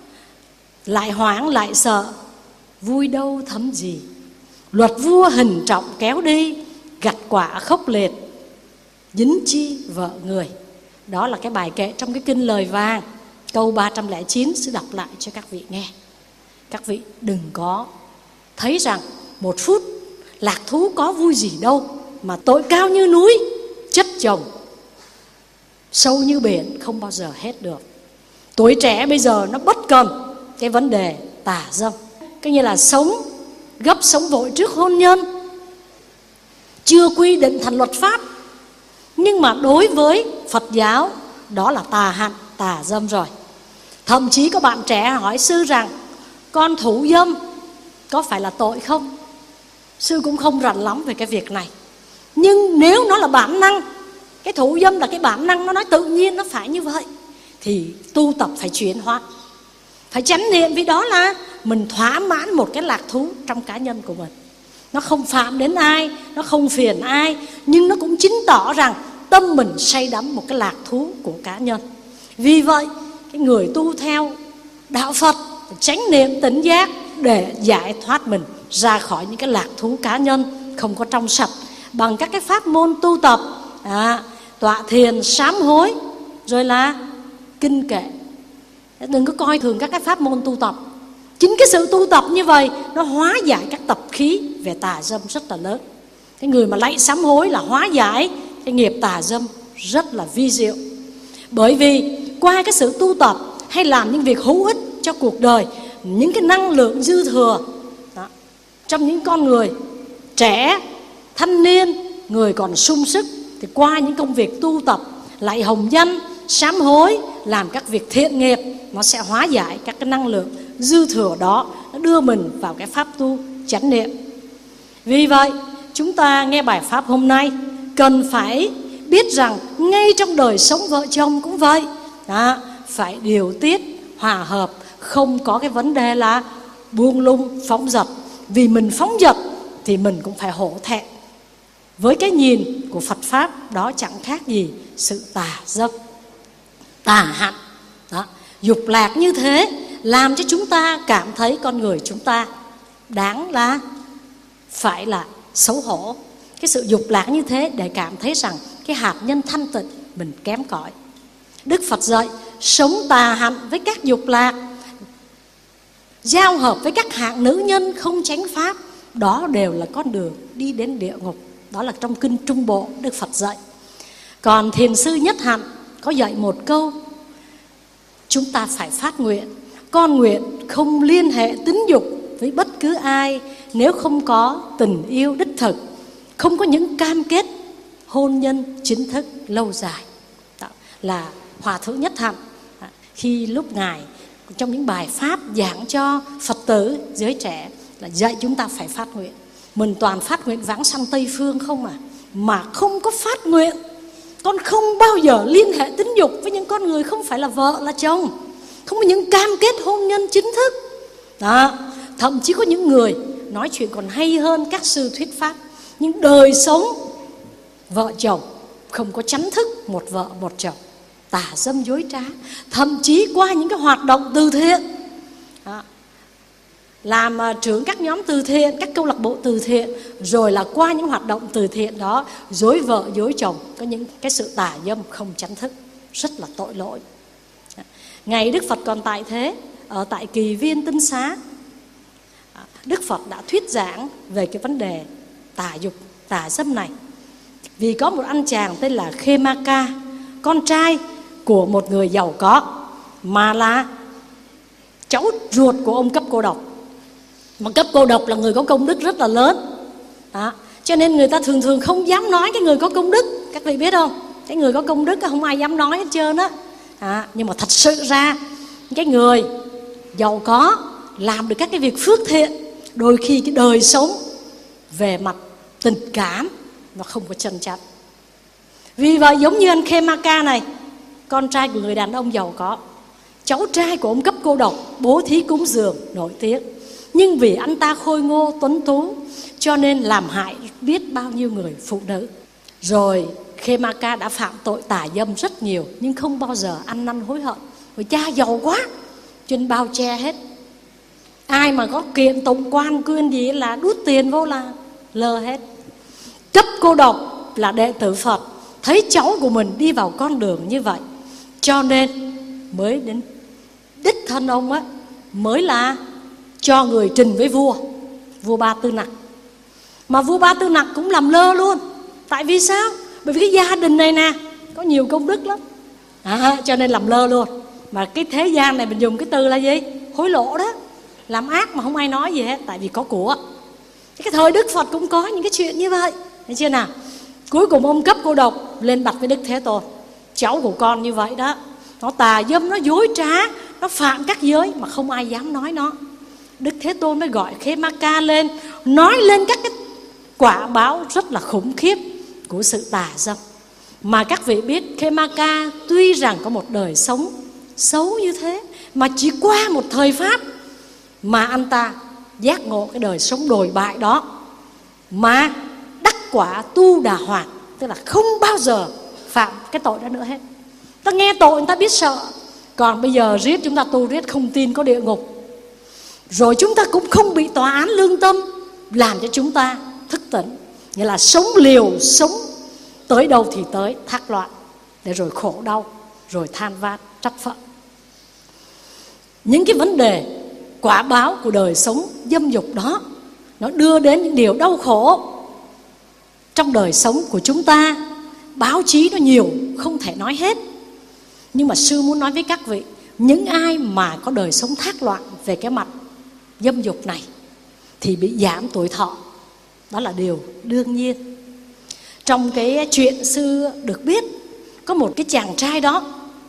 S1: lại hoảng lại sợ, vui đâu thấm gì. Luật vua hình trọng kéo đi, gặt quả khốc liệt, dính chi vợ người. Đó là cái bài kệ trong cái kinh Lời Vàng, câu ba trăm lẻ chín. Sẽ đọc lại cho các vị nghe. Các vị đừng có thấy rằng một phút lạc thú có vui gì đâu, mà tội cao như núi, chất chồng sâu như biển, không bao giờ hết được. Tuổi trẻ bây giờ nó bất cần cái vấn đề tà dâm, cái như là sống gấp sống vội trước hôn nhân, chưa quy định thành luật pháp. Nhưng mà đối với Phật giáo, đó là tà hạnh, tà dâm rồi. Thậm chí có bạn trẻ hỏi sư rằng: con thủ dâm có phải là tội không? Sư cũng không rành lắm về cái việc này. Nhưng nếu nó là bản năng, cái thủ dâm là cái bản năng, nó nói tự nhiên nó phải như vậy, thì tu tập phải chuyển hóa, phải chánh niệm, vì đó là mình thỏa mãn một cái lạc thú trong cá nhân của mình. Nó không phạm đến ai, nó không phiền ai, nhưng nó cũng chứng tỏ rằng tâm mình say đắm một cái lạc thú của cá nhân. Vì vậy cái người tu theo đạo Phật chánh niệm tỉnh giác để giải thoát mình ra khỏi những cái lạc thú cá nhân không có trong sạch, bằng các cái pháp môn tu tập, à, tọa thiền, sám hối, rồi là kinh kệ. Đừng có coi thường các cái pháp môn tu tập. Chính cái sự tu tập như vậy nó hóa giải các tập khí về tà dâm rất là lớn. Cái người mà lạy sám hối là hóa giải cái nghiệp tà dâm rất là vi diệu. Bởi vì qua cái sự tu tập hay làm những việc hữu ích cho cuộc đời, những cái năng lượng dư thừa đó, trong những con người trẻ, thanh niên, người còn sung sức, thì qua những công việc tu tập, lạy hồng danh, sám hối, làm các việc thiện nghiệp, nó sẽ hóa giải các cái năng lượng dư thừa đó, nó đưa mình vào cái pháp tu chánh niệm. Vì vậy chúng ta nghe bài pháp hôm nay cần phải biết rằng ngay trong đời sống vợ chồng cũng vậy đó, phải điều tiết, hòa hợp, không có cái vấn đề là buông lung, phóng dật. Vì mình phóng dật thì mình cũng phải hổ thẹn. Với cái nhìn của Phật Pháp, đó chẳng khác gì sự tà dâm, tà hạnh đó. Dục lạc như thế làm cho chúng ta cảm thấy con người chúng ta đáng là phải là xấu hổ. Cái sự dục lạc như thế để cảm thấy rằng cái hạt nhân thanh tịnh mình kém cỏi. Đức Phật dạy sống tà hạnh với các dục lạc, giao hợp với các hạng nữ nhân không chánh pháp, đó đều là con đường đi đến địa ngục. Đó là trong kinh Trung Bộ Đức Phật dạy. Còn Thiền sư Nhất Hạnh có dạy một câu: chúng ta phải phát nguyện, con nguyện không liên hệ tính dục với bất cứ ai nếu không có tình yêu đích thực, không có những cam kết hôn nhân chính thức lâu dài. Đó là Hòa Thượng Nhất Hạnh khi lúc Ngài trong những bài pháp giảng cho Phật tử giới trẻ là dạy chúng ta phải phát nguyện. Mình toàn phát nguyện vãng sanh Tây Phương không à, mà không có phát nguyện con không bao giờ liên hệ tính dục với những con người không phải là vợ là chồng, không có những cam kết hôn nhân chính thức đó. Thậm chí có những người nói chuyện còn hay hơn các sư thuyết pháp, nhưng đời sống vợ chồng không có chánh thức một vợ một chồng, tà dâm dối trá. Thậm chí qua những cái hoạt động từ thiện đó, làm trưởng các nhóm từ thiện, các câu lạc bộ từ thiện, rồi là qua những hoạt động từ thiện đó dối vợ dối chồng, có những cái sự tà dâm không chánh thức, rất là tội lỗi. Ngày Đức Phật còn tại thế, ở tại Kỳ Viên Tinh Xá, Đức Phật đã thuyết giảng về cái vấn đề tà dục, tà dâm này. Vì có một anh chàng tên là Khemaka, con trai của một người giàu có, mà là cháu ruột của ông Cấp Cô Độc. Mà cấp cô độc là người có công đức rất là lớn đó. Cho nên người ta thường thường không dám nói cái người có công đức. Các vị biết không? Cái người có công đức không ai dám nói hết trơn á. À, nhưng mà thật sự ra cái người giàu có làm được các cái việc phước thiện, đôi khi cái đời sống về mặt tình cảm nó không có chân chặt. Vì vậy giống như anh Khemaka này, con trai của người đàn ông giàu có, cháu trai của ông cấp cô độc, bố thí cúng dường nổi tiếng. Nhưng vì anh ta khôi ngô tuấn tú cho nên làm hại biết bao nhiêu người phụ nữ. Rồi Khemaka đã phạm tội tà dâm rất nhiều, nhưng không bao giờ ăn năn hối hận. Vì cha giàu quá cho nên bao che hết. Ai mà có kiện tụng quan quyên gì là đút tiền vô là lơ hết. Cấp cô độc là đệ tử Phật, thấy cháu của mình đi vào con đường như vậy, cho nên mới đến đích thân ông á, mới là cho người trình với vua, vua Ba Tư Nặc. Mà vua Ba Tư Nặc cũng làm lơ luôn. Tại vì sao? Bởi vì cái gia đình này nè có nhiều công đức lắm à, cho nên làm lơ luôn. Mà cái thế gian này mình dùng cái từ là gì? Hối lộ đó. Làm ác mà không ai nói gì hết, tại vì có của. Cái thời Đức Phật cũng có những cái chuyện như vậy, thấy chưa nào? Cuối cùng ông cấp cô độc lên bạch với Đức Thế Tôn: cháu của con như vậy đó, nó tà dâm, nó dối trá, nó phạm các giới mà không ai dám nói nó. Đức Thế Tôn mới gọi Khemaka lên, nói lên các cái quả báo rất là khủng khiếp của sự tà dâm. Mà các vị biết Khemaka tuy rằng có một đời sống xấu như thế, mà chỉ qua một thời pháp mà anh ta giác ngộ cái đời sống đồi bại đó, mà đắc quả tu đà hoàn, tức là không bao giờ phạm cái tội đó nữa hết. Ta nghe tội người ta biết sợ. Còn bây giờ riết chúng ta tu riết không tin có địa ngục, rồi chúng ta cũng không bị tòa án lương tâm làm cho chúng ta thức tỉnh. Nghĩa là sống liều, sống tới đâu thì tới, thác loạn, để rồi khổ đau, rồi than van trách phận. Những cái vấn đề quả báo của đời sống dâm dục đó, nó đưa đến những điều đau khổ trong đời sống của chúng ta. Báo chí nó nhiều, không thể nói hết. Nhưng mà sư muốn nói với các vị, những ai mà có đời sống thác loạn về cái mặt dâm dục này thì bị giảm tuổi thọ. Đó là điều đương nhiên. Trong cái chuyện xưa được biết, có một cái chàng trai đó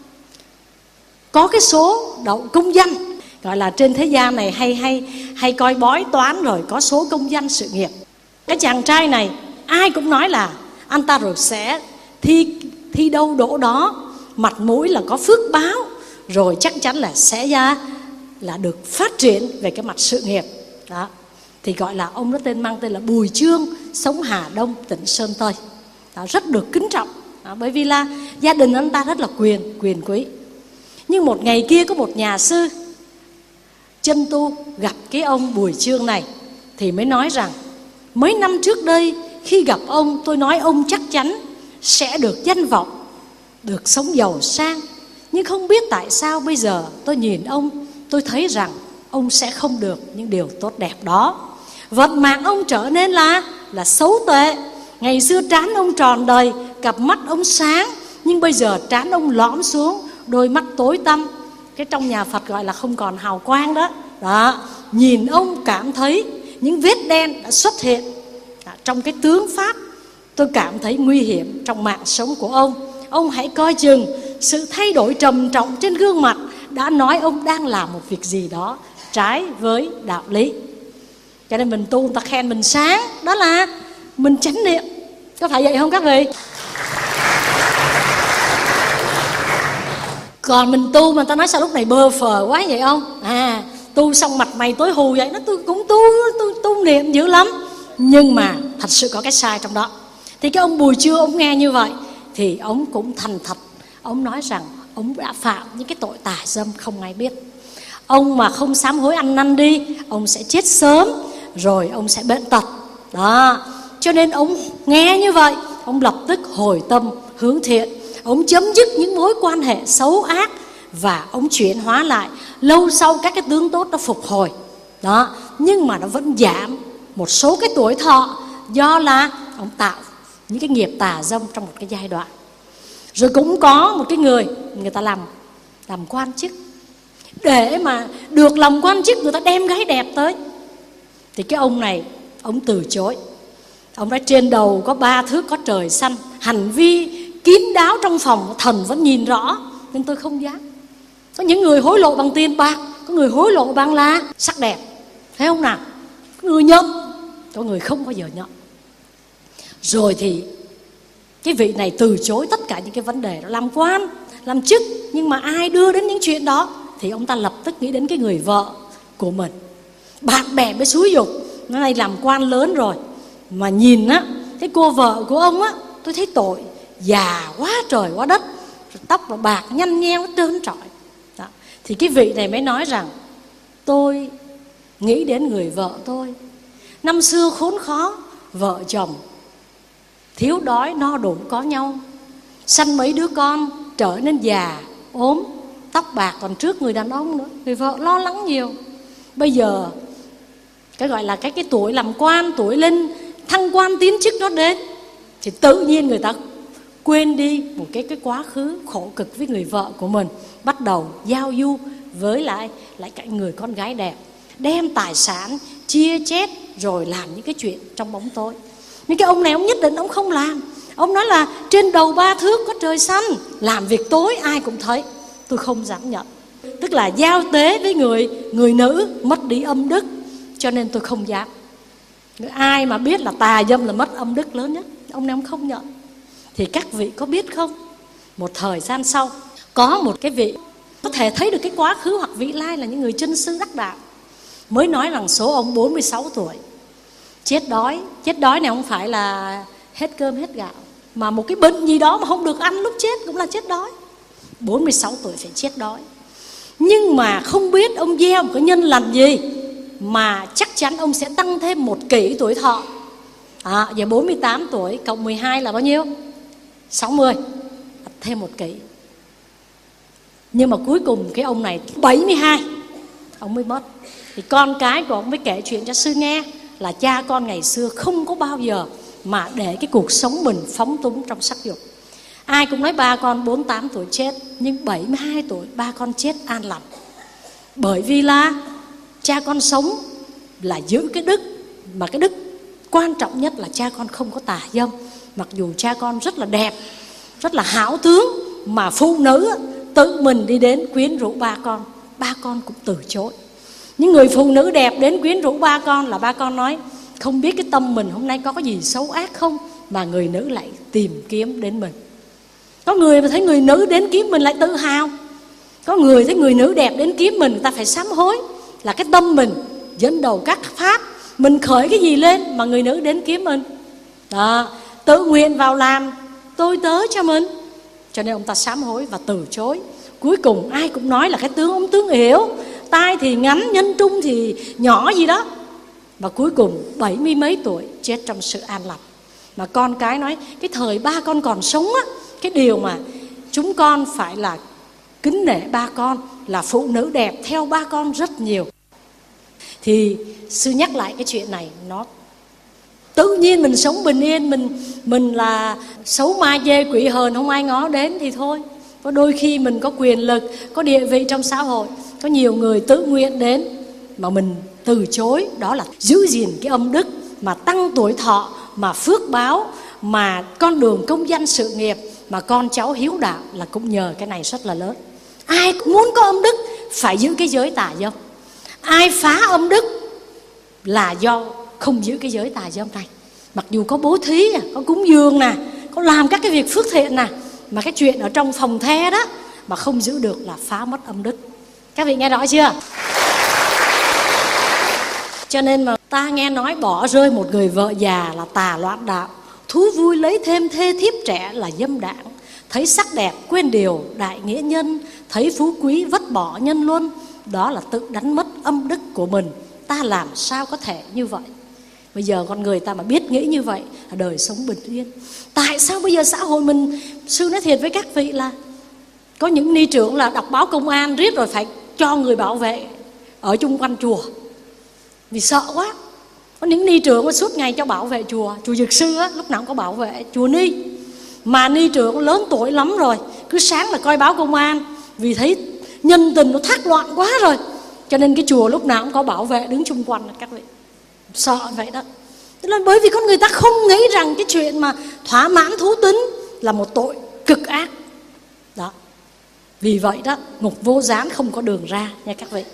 S1: có cái số đậu công danh, gọi là trên thế gian này hay hay hay coi bói toán rồi có số công danh sự nghiệp. Cái chàng trai này ai cũng nói là anh ta rồi sẽ thi thi đâu đỗ đó, mặt mũi là có phước báo, rồi chắc chắn là sẽ ra là được phát triển về cái mặt sự nghiệp đó. Thì gọi là ông đó tên mang tên là Bùi Chương, sống Hà Đông, tỉnh Sơn Tây đó, rất được kính trọng đó, bởi vì là gia đình anh ta rất là quyền quyền quý. Nhưng một ngày kia có một nhà sư chân tu gặp cái ông Bùi Chương này, thì mới nói rằng mấy năm trước đây khi gặp ông, tôi nói ông chắc chắn sẽ được danh vọng, được sống giàu sang. Nhưng không biết tại sao bây giờ tôi nhìn ông, tôi thấy rằng ông sẽ không được những điều tốt đẹp đó. Vận mạng ông trở nên là là xấu tệ. Ngày xưa trán ông tròn đầy, cặp mắt ông sáng, nhưng bây giờ trán ông lõm xuống, đôi mắt tối tăm. Cái trong nhà Phật gọi là không còn hào quang đó. Đó, nhìn ông cảm thấy những vết đen đã xuất hiện đó, trong cái tướng pháp. Tôi cảm thấy nguy hiểm trong mạng sống của ông. Ông hãy coi chừng, sự thay đổi trầm trọng trên gương mặt đã nói ông đang làm một việc gì đó trái với đạo lý. Cho nên mình tu người ta khen mình sáng, đó là mình chánh niệm. Có phải vậy không các vị? Còn mình tu mà người ta nói sao lúc này bơ phờ quá vậy không? À, tu xong mặt mày tối hù vậy. Nó tôi cũng tu, tu, tu niệm dữ lắm. Nhưng mà thật sự có cái sai trong đó. Thì cái ông Bùi Chương, ông nghe như vậy thì ông cũng thành thật. Ông nói rằng ông đã phạm những cái tội tà dâm không ai biết. Ông mà không sám hối ăn năn đi, ông sẽ chết sớm, rồi ông sẽ bệnh tật đó. Cho nên ông nghe như vậy, ông lập tức hồi tâm hướng thiện. Ông chấm dứt những mối quan hệ xấu ác và ông chuyển hóa lại. Lâu sau các cái tướng tốt nó phục hồi đó. Nhưng mà nó vẫn giảm một số cái tuổi thọ, do là ông tạo những cái nghiệp tà dâm trong một cái giai đoạn. Rồi cũng có một cái người, người ta làm làm quan chức. Để mà được làm quan chức, người ta đem gái đẹp tới. Thì cái ông này, ông từ chối. Ông nói trên đầu có ba thước có trời xanh, hành vi kín đáo trong phòng thần vẫn nhìn rõ, nên tôi không dám. Có những người hối lộ bằng tiền bạc, có người hối lộ bằng là sắc đẹp, thấy không nào? Có người nhận, có người không bao giờ nhận. Rồi thì cái vị này từ chối tất cả những cái vấn đề đó. Làm quan, làm chức, nhưng mà ai đưa đến những chuyện đó thì ông ta lập tức nghĩ đến cái người vợ của mình. Bạn bè mới xúi giục, nó này làm quan lớn rồi mà nhìn á, cái cô vợ của ông á, tôi thấy tội, già quá trời quá đất, tóc và bạc nhăn nheo trơn trọi. Đó. Thì cái vị này mới nói rằng tôi nghĩ đến người vợ tôi. Năm xưa khốn khó, vợ chồng thiếu đói no đủ có nhau, sanh mấy đứa con trở nên già ốm, tóc bạc còn trước người đàn ông nữa. Người vợ lo lắng nhiều. Bây giờ cái gọi là cái cái tuổi làm quan, tuổi lên thăng quan tiến chức nó đến, thì tự nhiên người ta quên đi một cái cái quá khứ khổ cực với người vợ của mình, bắt đầu giao du với lại lại cái người con gái đẹp, đem tài sản chia chét rồi làm những cái chuyện trong bóng tối. Nhưng cái ông này ông nhất định ông không làm. Ông nói là trên đầu ba thước có trời xanh, làm việc tối ai cũng thấy, tôi không dám nhận. Tức là giao tế với người người nữ mất đi âm đức, cho nên tôi không dám. Ai mà biết là tà dâm là mất âm đức lớn nhất, ông này ông không nhận. Thì các vị có biết không, một thời gian sau có một cái vị có thể thấy được cái quá khứ hoặc vị lai là những người chân sư đắc đạo, mới nói rằng số ông bốn mươi sáu tuổi chết đói. Chết đói này không phải là hết cơm hết gạo, mà một cái bệnh gì đó mà không được ăn lúc chết cũng là chết đói. Bốn mươi sáu tuổi phải chết đói. Nhưng mà không biết ông gieo một cái nhân lành gì mà chắc chắn ông sẽ tăng thêm một kỷ tuổi thọ. À, giờ bốn mươi tám tuổi cộng mười hai là bao nhiêu? sáu mươi, thêm một kỷ. Nhưng mà cuối cùng cái ông này bảy mươi hai ông mới mất. Thì con cái của ông mới kể chuyện cho sư nghe là cha con ngày xưa không có bao giờ mà để cái cuộc sống mình phóng túng trong sắc dục. Ai cũng nói ba con bốn mươi tám tuổi chết, nhưng bảy mươi hai tuổi ba con chết an lành. Bởi vì là cha con sống là giữ cái đức, mà cái đức quan trọng nhất là cha con không có tà dâm. Mặc dù cha con rất là đẹp, rất là hảo tướng, mà phụ nữ tự mình đi đến quyến rũ ba con, ba con cũng từ chối. Những người phụ nữ đẹp đến quyến rũ ba con là ba con nói không biết cái tâm mình hôm nay có cái gì xấu ác không, mà người nữ lại tìm kiếm đến mình. Có người mà thấy người nữ đến kiếm mình lại tự hào, có người thấy người nữ đẹp đến kiếm mình, người ta phải sám hối là cái tâm mình dẫn đầu các pháp, mình khởi cái gì lên mà người nữ đến kiếm mình. Đó, tự nguyện vào làm tôi tớ cho mình, cho nên ông ta sám hối và từ chối. Cuối cùng ai cũng nói là cái tướng ông tướng yếu, tai thì ngắn, nhân trung thì nhỏ gì đó. Và cuối cùng bảy mươi mấy tuổi chết trong sự an lành. Mà con cái nói cái thời ba con còn sống á, cái điều mà chúng con phải là kính nể ba con là phụ nữ đẹp theo ba con rất nhiều. Thì sư nhắc lại cái chuyện này, nó tự nhiên mình sống bình yên, mình mình là xấu ma dê quỷ hờn không ai ngó đến thì thôi. Có đôi khi mình có quyền lực, có địa vị trong xã hội, có nhiều người tự nguyện đến mà mình từ chối, đó là giữ gìn cái âm đức, mà tăng tuổi thọ, mà phước báo, mà con đường công danh sự nghiệp, mà con cháu hiếu đạo là cũng nhờ cái này rất là lớn. Ai cũng muốn có âm đức phải giữ cái giới tà dâm. Ai phá âm đức là do không giữ cái giới tà dâm này. Mặc dù có bố thí, có cúng dường nè, có làm các cái việc phước thiện nè, mà cái chuyện ở trong phòng the đó mà không giữ được là phá mất âm đức. Các vị nghe rõ chưa? Cho nên mà ta nghe nói bỏ rơi một người vợ già là tà loạn đạo, thú vui lấy thêm thê thiếp trẻ là dâm đảng, thấy sắc đẹp quên điều đại nghĩa nhân, thấy phú quý vứt bỏ nhân luân, đó là tự đánh mất âm đức của mình. Ta làm sao có thể như vậy? Bây giờ con người ta mà biết nghĩ như vậy là đời sống bình yên. Tại sao bây giờ xã hội mình, sư nói thiệt với các vị là có những ni trưởng là đọc báo công an riết rồi phải cho người bảo vệ ở chung quanh chùa vì sợ quá. Có những ni trưởng mà suốt ngày cho bảo vệ chùa, chùa Dược Sư á, lúc nào cũng có bảo vệ, chùa Ni. Mà ni trưởng lớn tuổi lắm rồi, cứ sáng là coi báo công an, vì thấy nhân tình nó thác loạn quá rồi, cho nên cái chùa lúc nào cũng có bảo vệ đứng chung quanh các vị. Sợ vậy đó. Tức là bởi vì con người ta không nghĩ rằng cái chuyện mà thỏa mãn thú tính là một tội cực ác. Đó. Vì vậy đó, ngục vô gián không có đường ra nha các vị.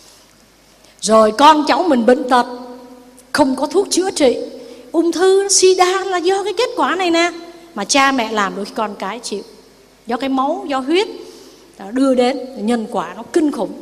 S1: Rồi con cháu mình bệnh tật, không có thuốc chữa trị. Ung thư, sida là do cái kết quả này nè. Mà cha mẹ làm đôi khi con cái chịu. Do cái máu, do huyết đưa đến, nhân quả nó kinh khủng.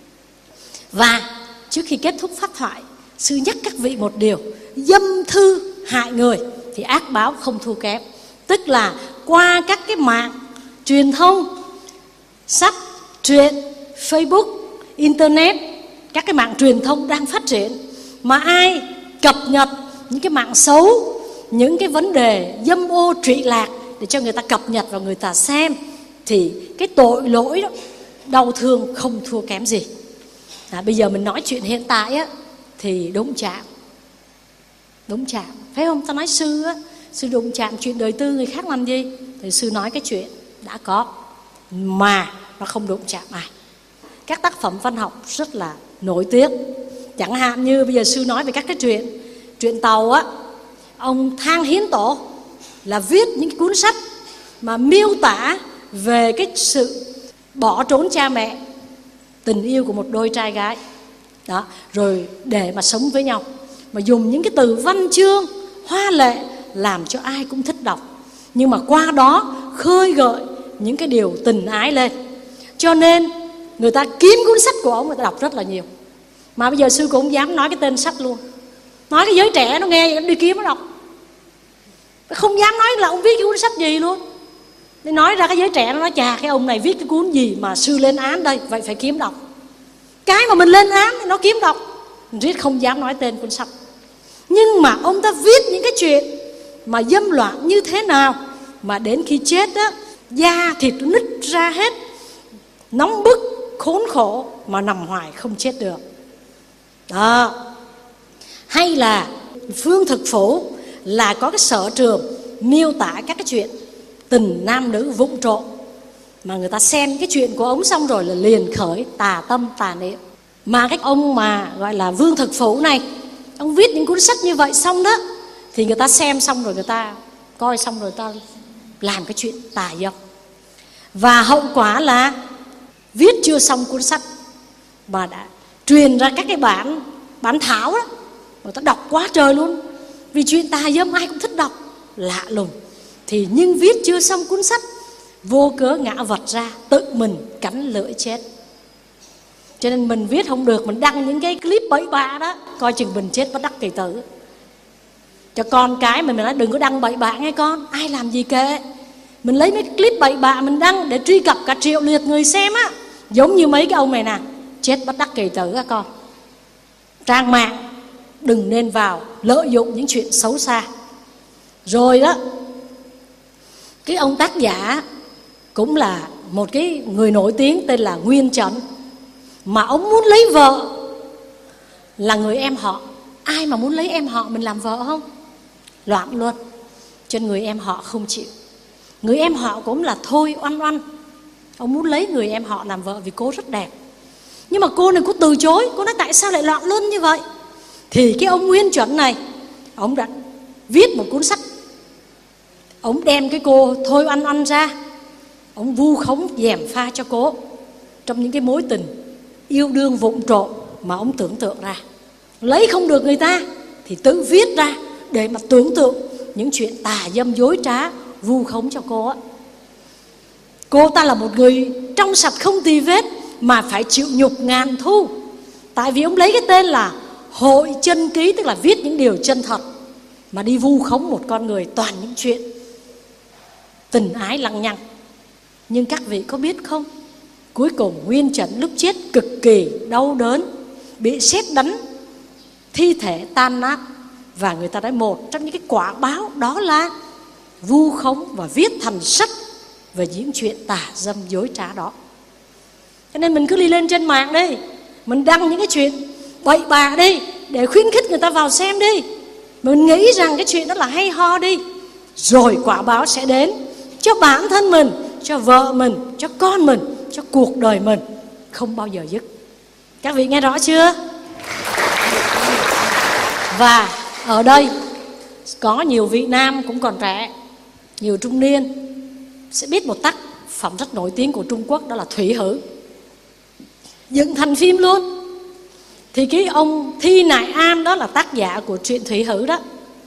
S1: Và trước khi kết thúc pháp thoại, sư nhắc các vị một điều: dâm thư hại người thì ác báo không thua kém. Tức là qua các cái mạng truyền thông, sách, truyện, Facebook, Internet, các cái mạng truyền thông đang phát triển, mà ai cập nhật những cái mạng xấu, những cái vấn đề dâm ô trụy lạc để cho người ta cập nhật và người ta xem, thì cái tội lỗi đó, đau thương không thua kém gì. À, bây giờ mình nói chuyện hiện tại á, thì đụng chạm, đụng chạm, phải không? Ta nói sư á, sư đụng chạm chuyện đời tư người khác làm gì? Thì sư nói cái chuyện đã có mà nó không đụng chạm ai. Các tác phẩm văn học rất là nổi tiếng. Chẳng hạn như bây giờ sư nói về các cái chuyện Chuyện Tàu á, ông Thang Hiến Tổ là viết những cái cuốn sách mà miêu tả về cái sự bỏ trốn cha mẹ, tình yêu của một đôi trai gái đó, rồi để mà sống với nhau, mà dùng những cái từ văn chương hoa lệ làm cho ai cũng thích đọc, nhưng mà qua đó khơi gợi những cái điều tình ái lên. Cho nên người ta kiếm cuốn sách của ông, người ta đọc rất là nhiều. Mà bây giờ sư cũng không dám nói cái tên sách luôn, nói cái giới trẻ nó nghe đi kiếm nó đọc, không dám nói là ông viết cái cuốn sách gì luôn. Để nói ra cái giới trẻ nó nói: chà, cái ông này viết cái cuốn gì mà sư lên án đây, vậy phải kiếm đọc. Cái mà mình lên án thì nó kiếm đọc, mình riết không dám nói tên cuốn sách. Nhưng mà ông ta viết những cái chuyện mà dâm loạn như thế nào, mà đến khi chết á, da thịt nứt ra hết, nóng bức, khốn khổ mà nằm hoài không chết được. Đó. Hay là Phương Thực Phổ là có cái sở trường miêu tả các cái chuyện tình nam nữ vụng trộm, mà người ta xem cái chuyện của ông xong rồi là liền khởi tà tâm tà niệm. Mà cái ông mà gọi là Vương Thực Phổ này, ông viết những cuốn sách như vậy xong đó, thì người ta xem xong rồi, người ta coi xong rồi, người ta làm cái chuyện tà dâm. Và hậu quả là viết chưa xong cuốn sách mà đã truyền ra các cái bản bản thảo đó, người ta đọc quá trời luôn. Vì chuyện tà dâm ai cũng thích đọc, lạ lùng. Thì nhưng viết chưa xong cuốn sách, vô cớ ngã vật ra, tự mình cắn lưỡi chết. Cho nên mình viết không được, mình đăng những cái clip bậy bạ đó, coi chừng mình chết bất đắc kỳ tử. Cho con cái mình, mình nói đừng có đăng bậy bạ nghe con, ai làm gì kệ. Mình lấy mấy cái clip bậy bạ mình đăng để truy cập cả triệu lượt người xem á. Giống như mấy cái ông này nè, chết bất đắc kỳ tử á con. Trang mạng đừng nên vào lợi dụng những chuyện xấu xa. Rồi đó, cái ông tác giả cũng là một cái người nổi tiếng tên là Nguyên Trấn, mà ông muốn lấy vợ là người em họ. Ai mà muốn lấy em họ mình làm vợ không? Loạn luôn. Cho nên người em họ không chịu. Người em họ cũng là Thôi Oanh Oanh, ông muốn lấy người em họ làm vợ vì cô rất đẹp. Nhưng mà cô này cô từ chối. Cô nói tại sao lại loạn luân như vậy? Thì cái ông Nguyên Chuẩn này, ông đã viết một cuốn sách. Ông đem cái cô Thôi Oanh Oanh ra, ông vu khống gièm pha cho cô trong những cái mối tình yêu đương vụng trộm mà ông tưởng tượng ra. Lấy không được người ta thì tự viết ra để mà tưởng tượng những chuyện tà dâm dối trá, vu khống cho cô á. Cô ta là một người trong sạch không tì vết mà phải chịu nhục ngàn thu. Tại vì ông lấy cái tên là Hội Chân Ký, tức là viết những điều chân thật, mà đi vu khống một con người toàn những chuyện tình ái lăng nhăng. Nhưng các vị có biết không, cuối cùng Nguyên Trấn lúc chết cực kỳ đau đớn, bị sét đánh, thi thể tan nát. Và người ta nói một trong những cái quả báo đó là vu khống và viết thành sách về những chuyện tà dâm dối trá đó. Cho nên mình cứ đi lên trên mạng đi, mình đăng những cái chuyện bậy bạ đi, để khuyến khích người ta vào xem đi. Mình nghĩ rằng cái chuyện đó là hay ho đi, rồi quả báo sẽ đến cho bản thân mình, cho vợ mình, cho con mình, cho cuộc đời mình, không bao giờ dứt. Các vị nghe rõ chưa? Và ở đây có nhiều vị nam cũng còn trẻ, nhiều trung niên sẽ biết một tác phẩm rất nổi tiếng của Trung Quốc, đó là Thủy Hử, dựng thành phim luôn. Thì cái ông Thi Nại Am đó là tác giả của truyện Thủy Hử đó.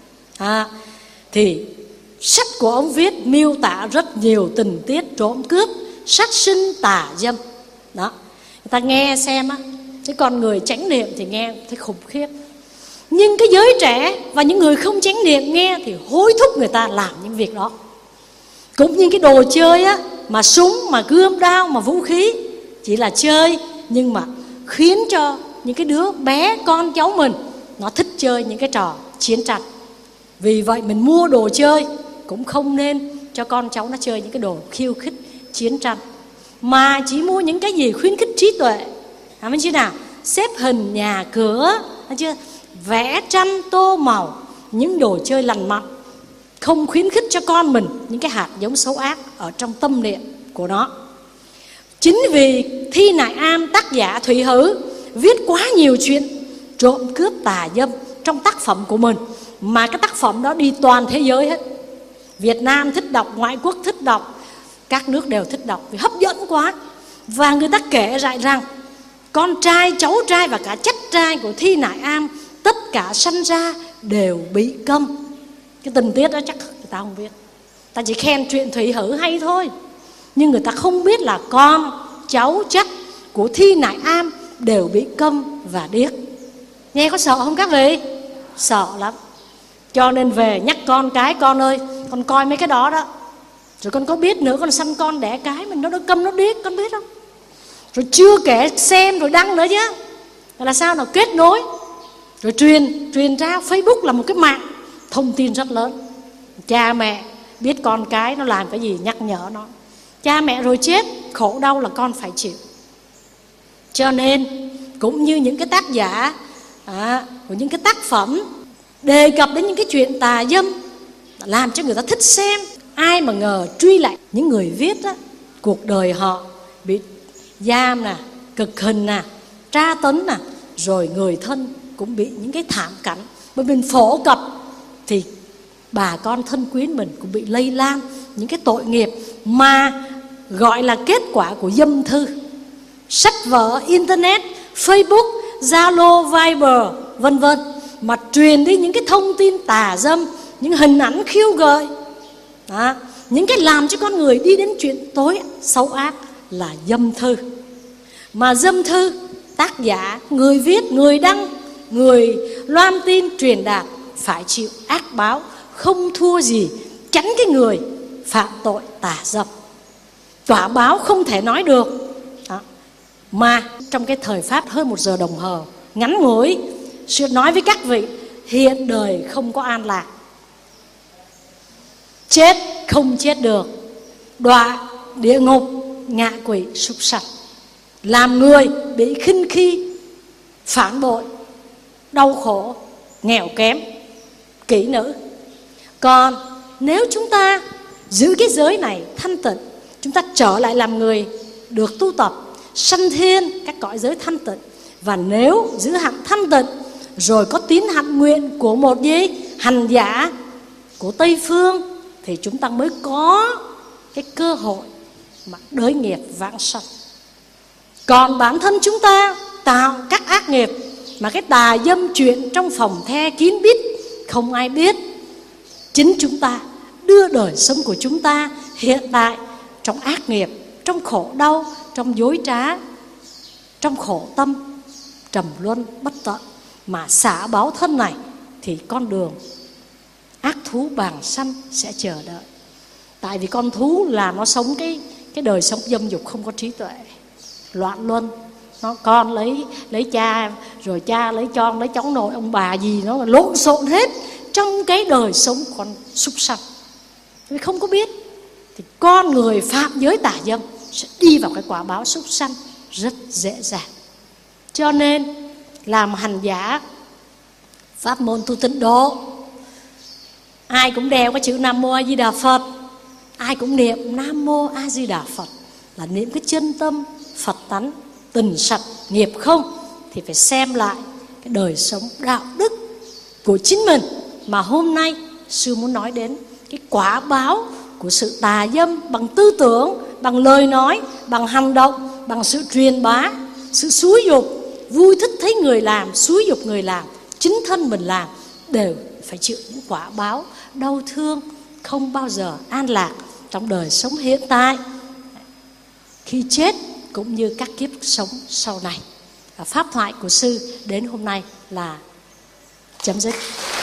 S1: à, Thì sách của ông viết miêu tả rất nhiều tình tiết trộm cướp, sát sinh, tà dâm. Đó, người ta nghe xem á, cái con người chánh niệm thì nghe thấy khủng khiếp, nhưng cái giới trẻ và những người không chánh niệm nghe thì hối thúc người ta làm những việc đó. Cũng như cái đồ chơi á, mà súng, mà gươm đao, mà vũ khí chỉ là chơi, nhưng mà khiến cho những cái đứa bé con cháu mình nó thích chơi những cái trò chiến tranh. Vì vậy mình mua đồ chơi cũng không nên cho con cháu nó chơi những cái đồ khiêu khích chiến tranh, mà chỉ mua những cái gì khuyến khích trí tuệ. À, mình chứ nào xếp hình nhà cửa, chưa, vẽ tranh tô màu, những đồ chơi lành mạnh, không khuyến khích cho con mình những cái hạt giống xấu ác ở trong tâm niệm của nó. Chính vì Thi Nại Am, tác giả Thủy Hử, viết quá nhiều chuyện trộm cướp tà dâm trong tác phẩm của mình, mà cái tác phẩm đó đi toàn thế giới hết. Việt Nam thích đọc, ngoại quốc thích đọc, các nước đều thích đọc vì hấp dẫn quá. Và người ta kể lại rằng con trai, cháu trai và cả chắc trai của Thi Nại Am tất cả sanh ra đều bị câm. Cái tình tiết đó chắc người ta không biết, ta chỉ khen chuyện Thủy Hử hay thôi, nhưng người ta không biết là con, cháu chắc của Thi Nại Am đều bị câm và điếc. Nghe có sợ không các vị? Sợ lắm. Cho nên về nhắc con cái, con ơi, con coi mấy cái đó đó, rồi con có biết nữa, con sanh con đẻ cái mình nó nó câm nó điếc, con biết không? Rồi chưa kể xem rồi đăng nữa chứ, là sao nào kết nối, rồi truyền truyền ra. Facebook là một cái mạng thông tin rất lớn. Cha mẹ biết con cái nó làm cái gì nhắc nhở nó. Cha mẹ rồi chết, khổ đau là con phải chịu. Cho nên cũng như những cái tác giả à, của những cái tác phẩm đề cập đến những cái chuyện tà dâm, làm cho người ta thích xem. Ai mà ngờ truy lại những người viết đó, cuộc đời họ bị giam nè, cực hình nè, tra tấn nè, rồi người thân cũng bị những cái thảm cảnh. Bởi mình phổ cập thì bà con thân quyến mình cũng bị lây lan những cái tội nghiệp mà gọi là kết quả của dâm thư. Sách vở, internet, Facebook, Zalo, Viber, vân vân, mà truyền đi những cái thông tin tà dâm, những hình ảnh khiêu gợi đó, những cái làm cho con người đi đến chuyện tối xấu ác là dâm thư. Mà dâm thư, tác giả, người viết, người đăng, người loan tin truyền đạt phải chịu ác báo, không thua gì tránh cái người phạm tội tà dâm. Quả báo không thể nói được đó. Mà trong cái thời Pháp hơn một giờ đồng hồ ngắn ngủi, sự nói với các vị, hiện đời không có an lạc, chết không chết được, đọa địa ngục, ngạ quỷ, súc sạch, làm người bị khinh khi, phản bội, đau khổ, nghèo kém, kỹ nữ. Còn nếu chúng ta giữ cái giới này thanh tịnh, chúng ta trở lại làm người được tu tập, sanh thiên các cõi giới thanh tịnh. Và nếu giữ hạnh thanh tịnh, rồi có tín hạnh nguyện của một gì hành giả của Tây Phương, thì chúng ta mới có cái cơ hội mà đới nghiệp vãng sanh. Còn bản thân chúng ta tạo các ác nghiệp, mà cái tà dâm chuyện trong phòng the kín bít, không ai biết. Chính chúng ta đưa đời sống của chúng ta hiện tại trong ác nghiệp, trong khổ đau, trong dối trá, trong khổ tâm, trầm luân bất tận. Mà xả báo thân này thì con đường ác thú bàng sanh sẽ chờ đợi. Tại vì con thú là nó sống cái, cái đời sống dâm dục không có trí tuệ, loạn luân. Nó con lấy lấy cha, rồi cha lấy con, lấy cháu nội, ông bà gì nó lộn xộn hết trong cái đời sống con súc sanh. Vì không có biết thì con người phạm giới tà dâm sẽ đi vào cái quả báo súc sanh rất dễ dàng. Cho nên làm hành giả pháp môn tu tịnh độ, ai cũng đeo cái chữ Nam Mô A Di Đà Phật, ai cũng niệm Nam Mô A Di Đà Phật, là niệm cái chân tâm Phật tánh, tình sạch nghiệp không. Thì phải xem lại cái đời sống đạo đức của chính mình, mà hôm nay sư muốn nói đến cái quả báo của sự tà dâm bằng tư tưởng, bằng lời nói, bằng hành động, bằng sự truyền bá, sự xúi dục, vui thích thấy người làm, xúi dục người làm, chính thân mình làm, đều phải chịu những quả báo đau thương, không bao giờ an lạc trong đời sống hiện tại, khi chết cũng như các kiếp sống sau này. Pháp thoại của sư đến hôm nay là chấm dứt.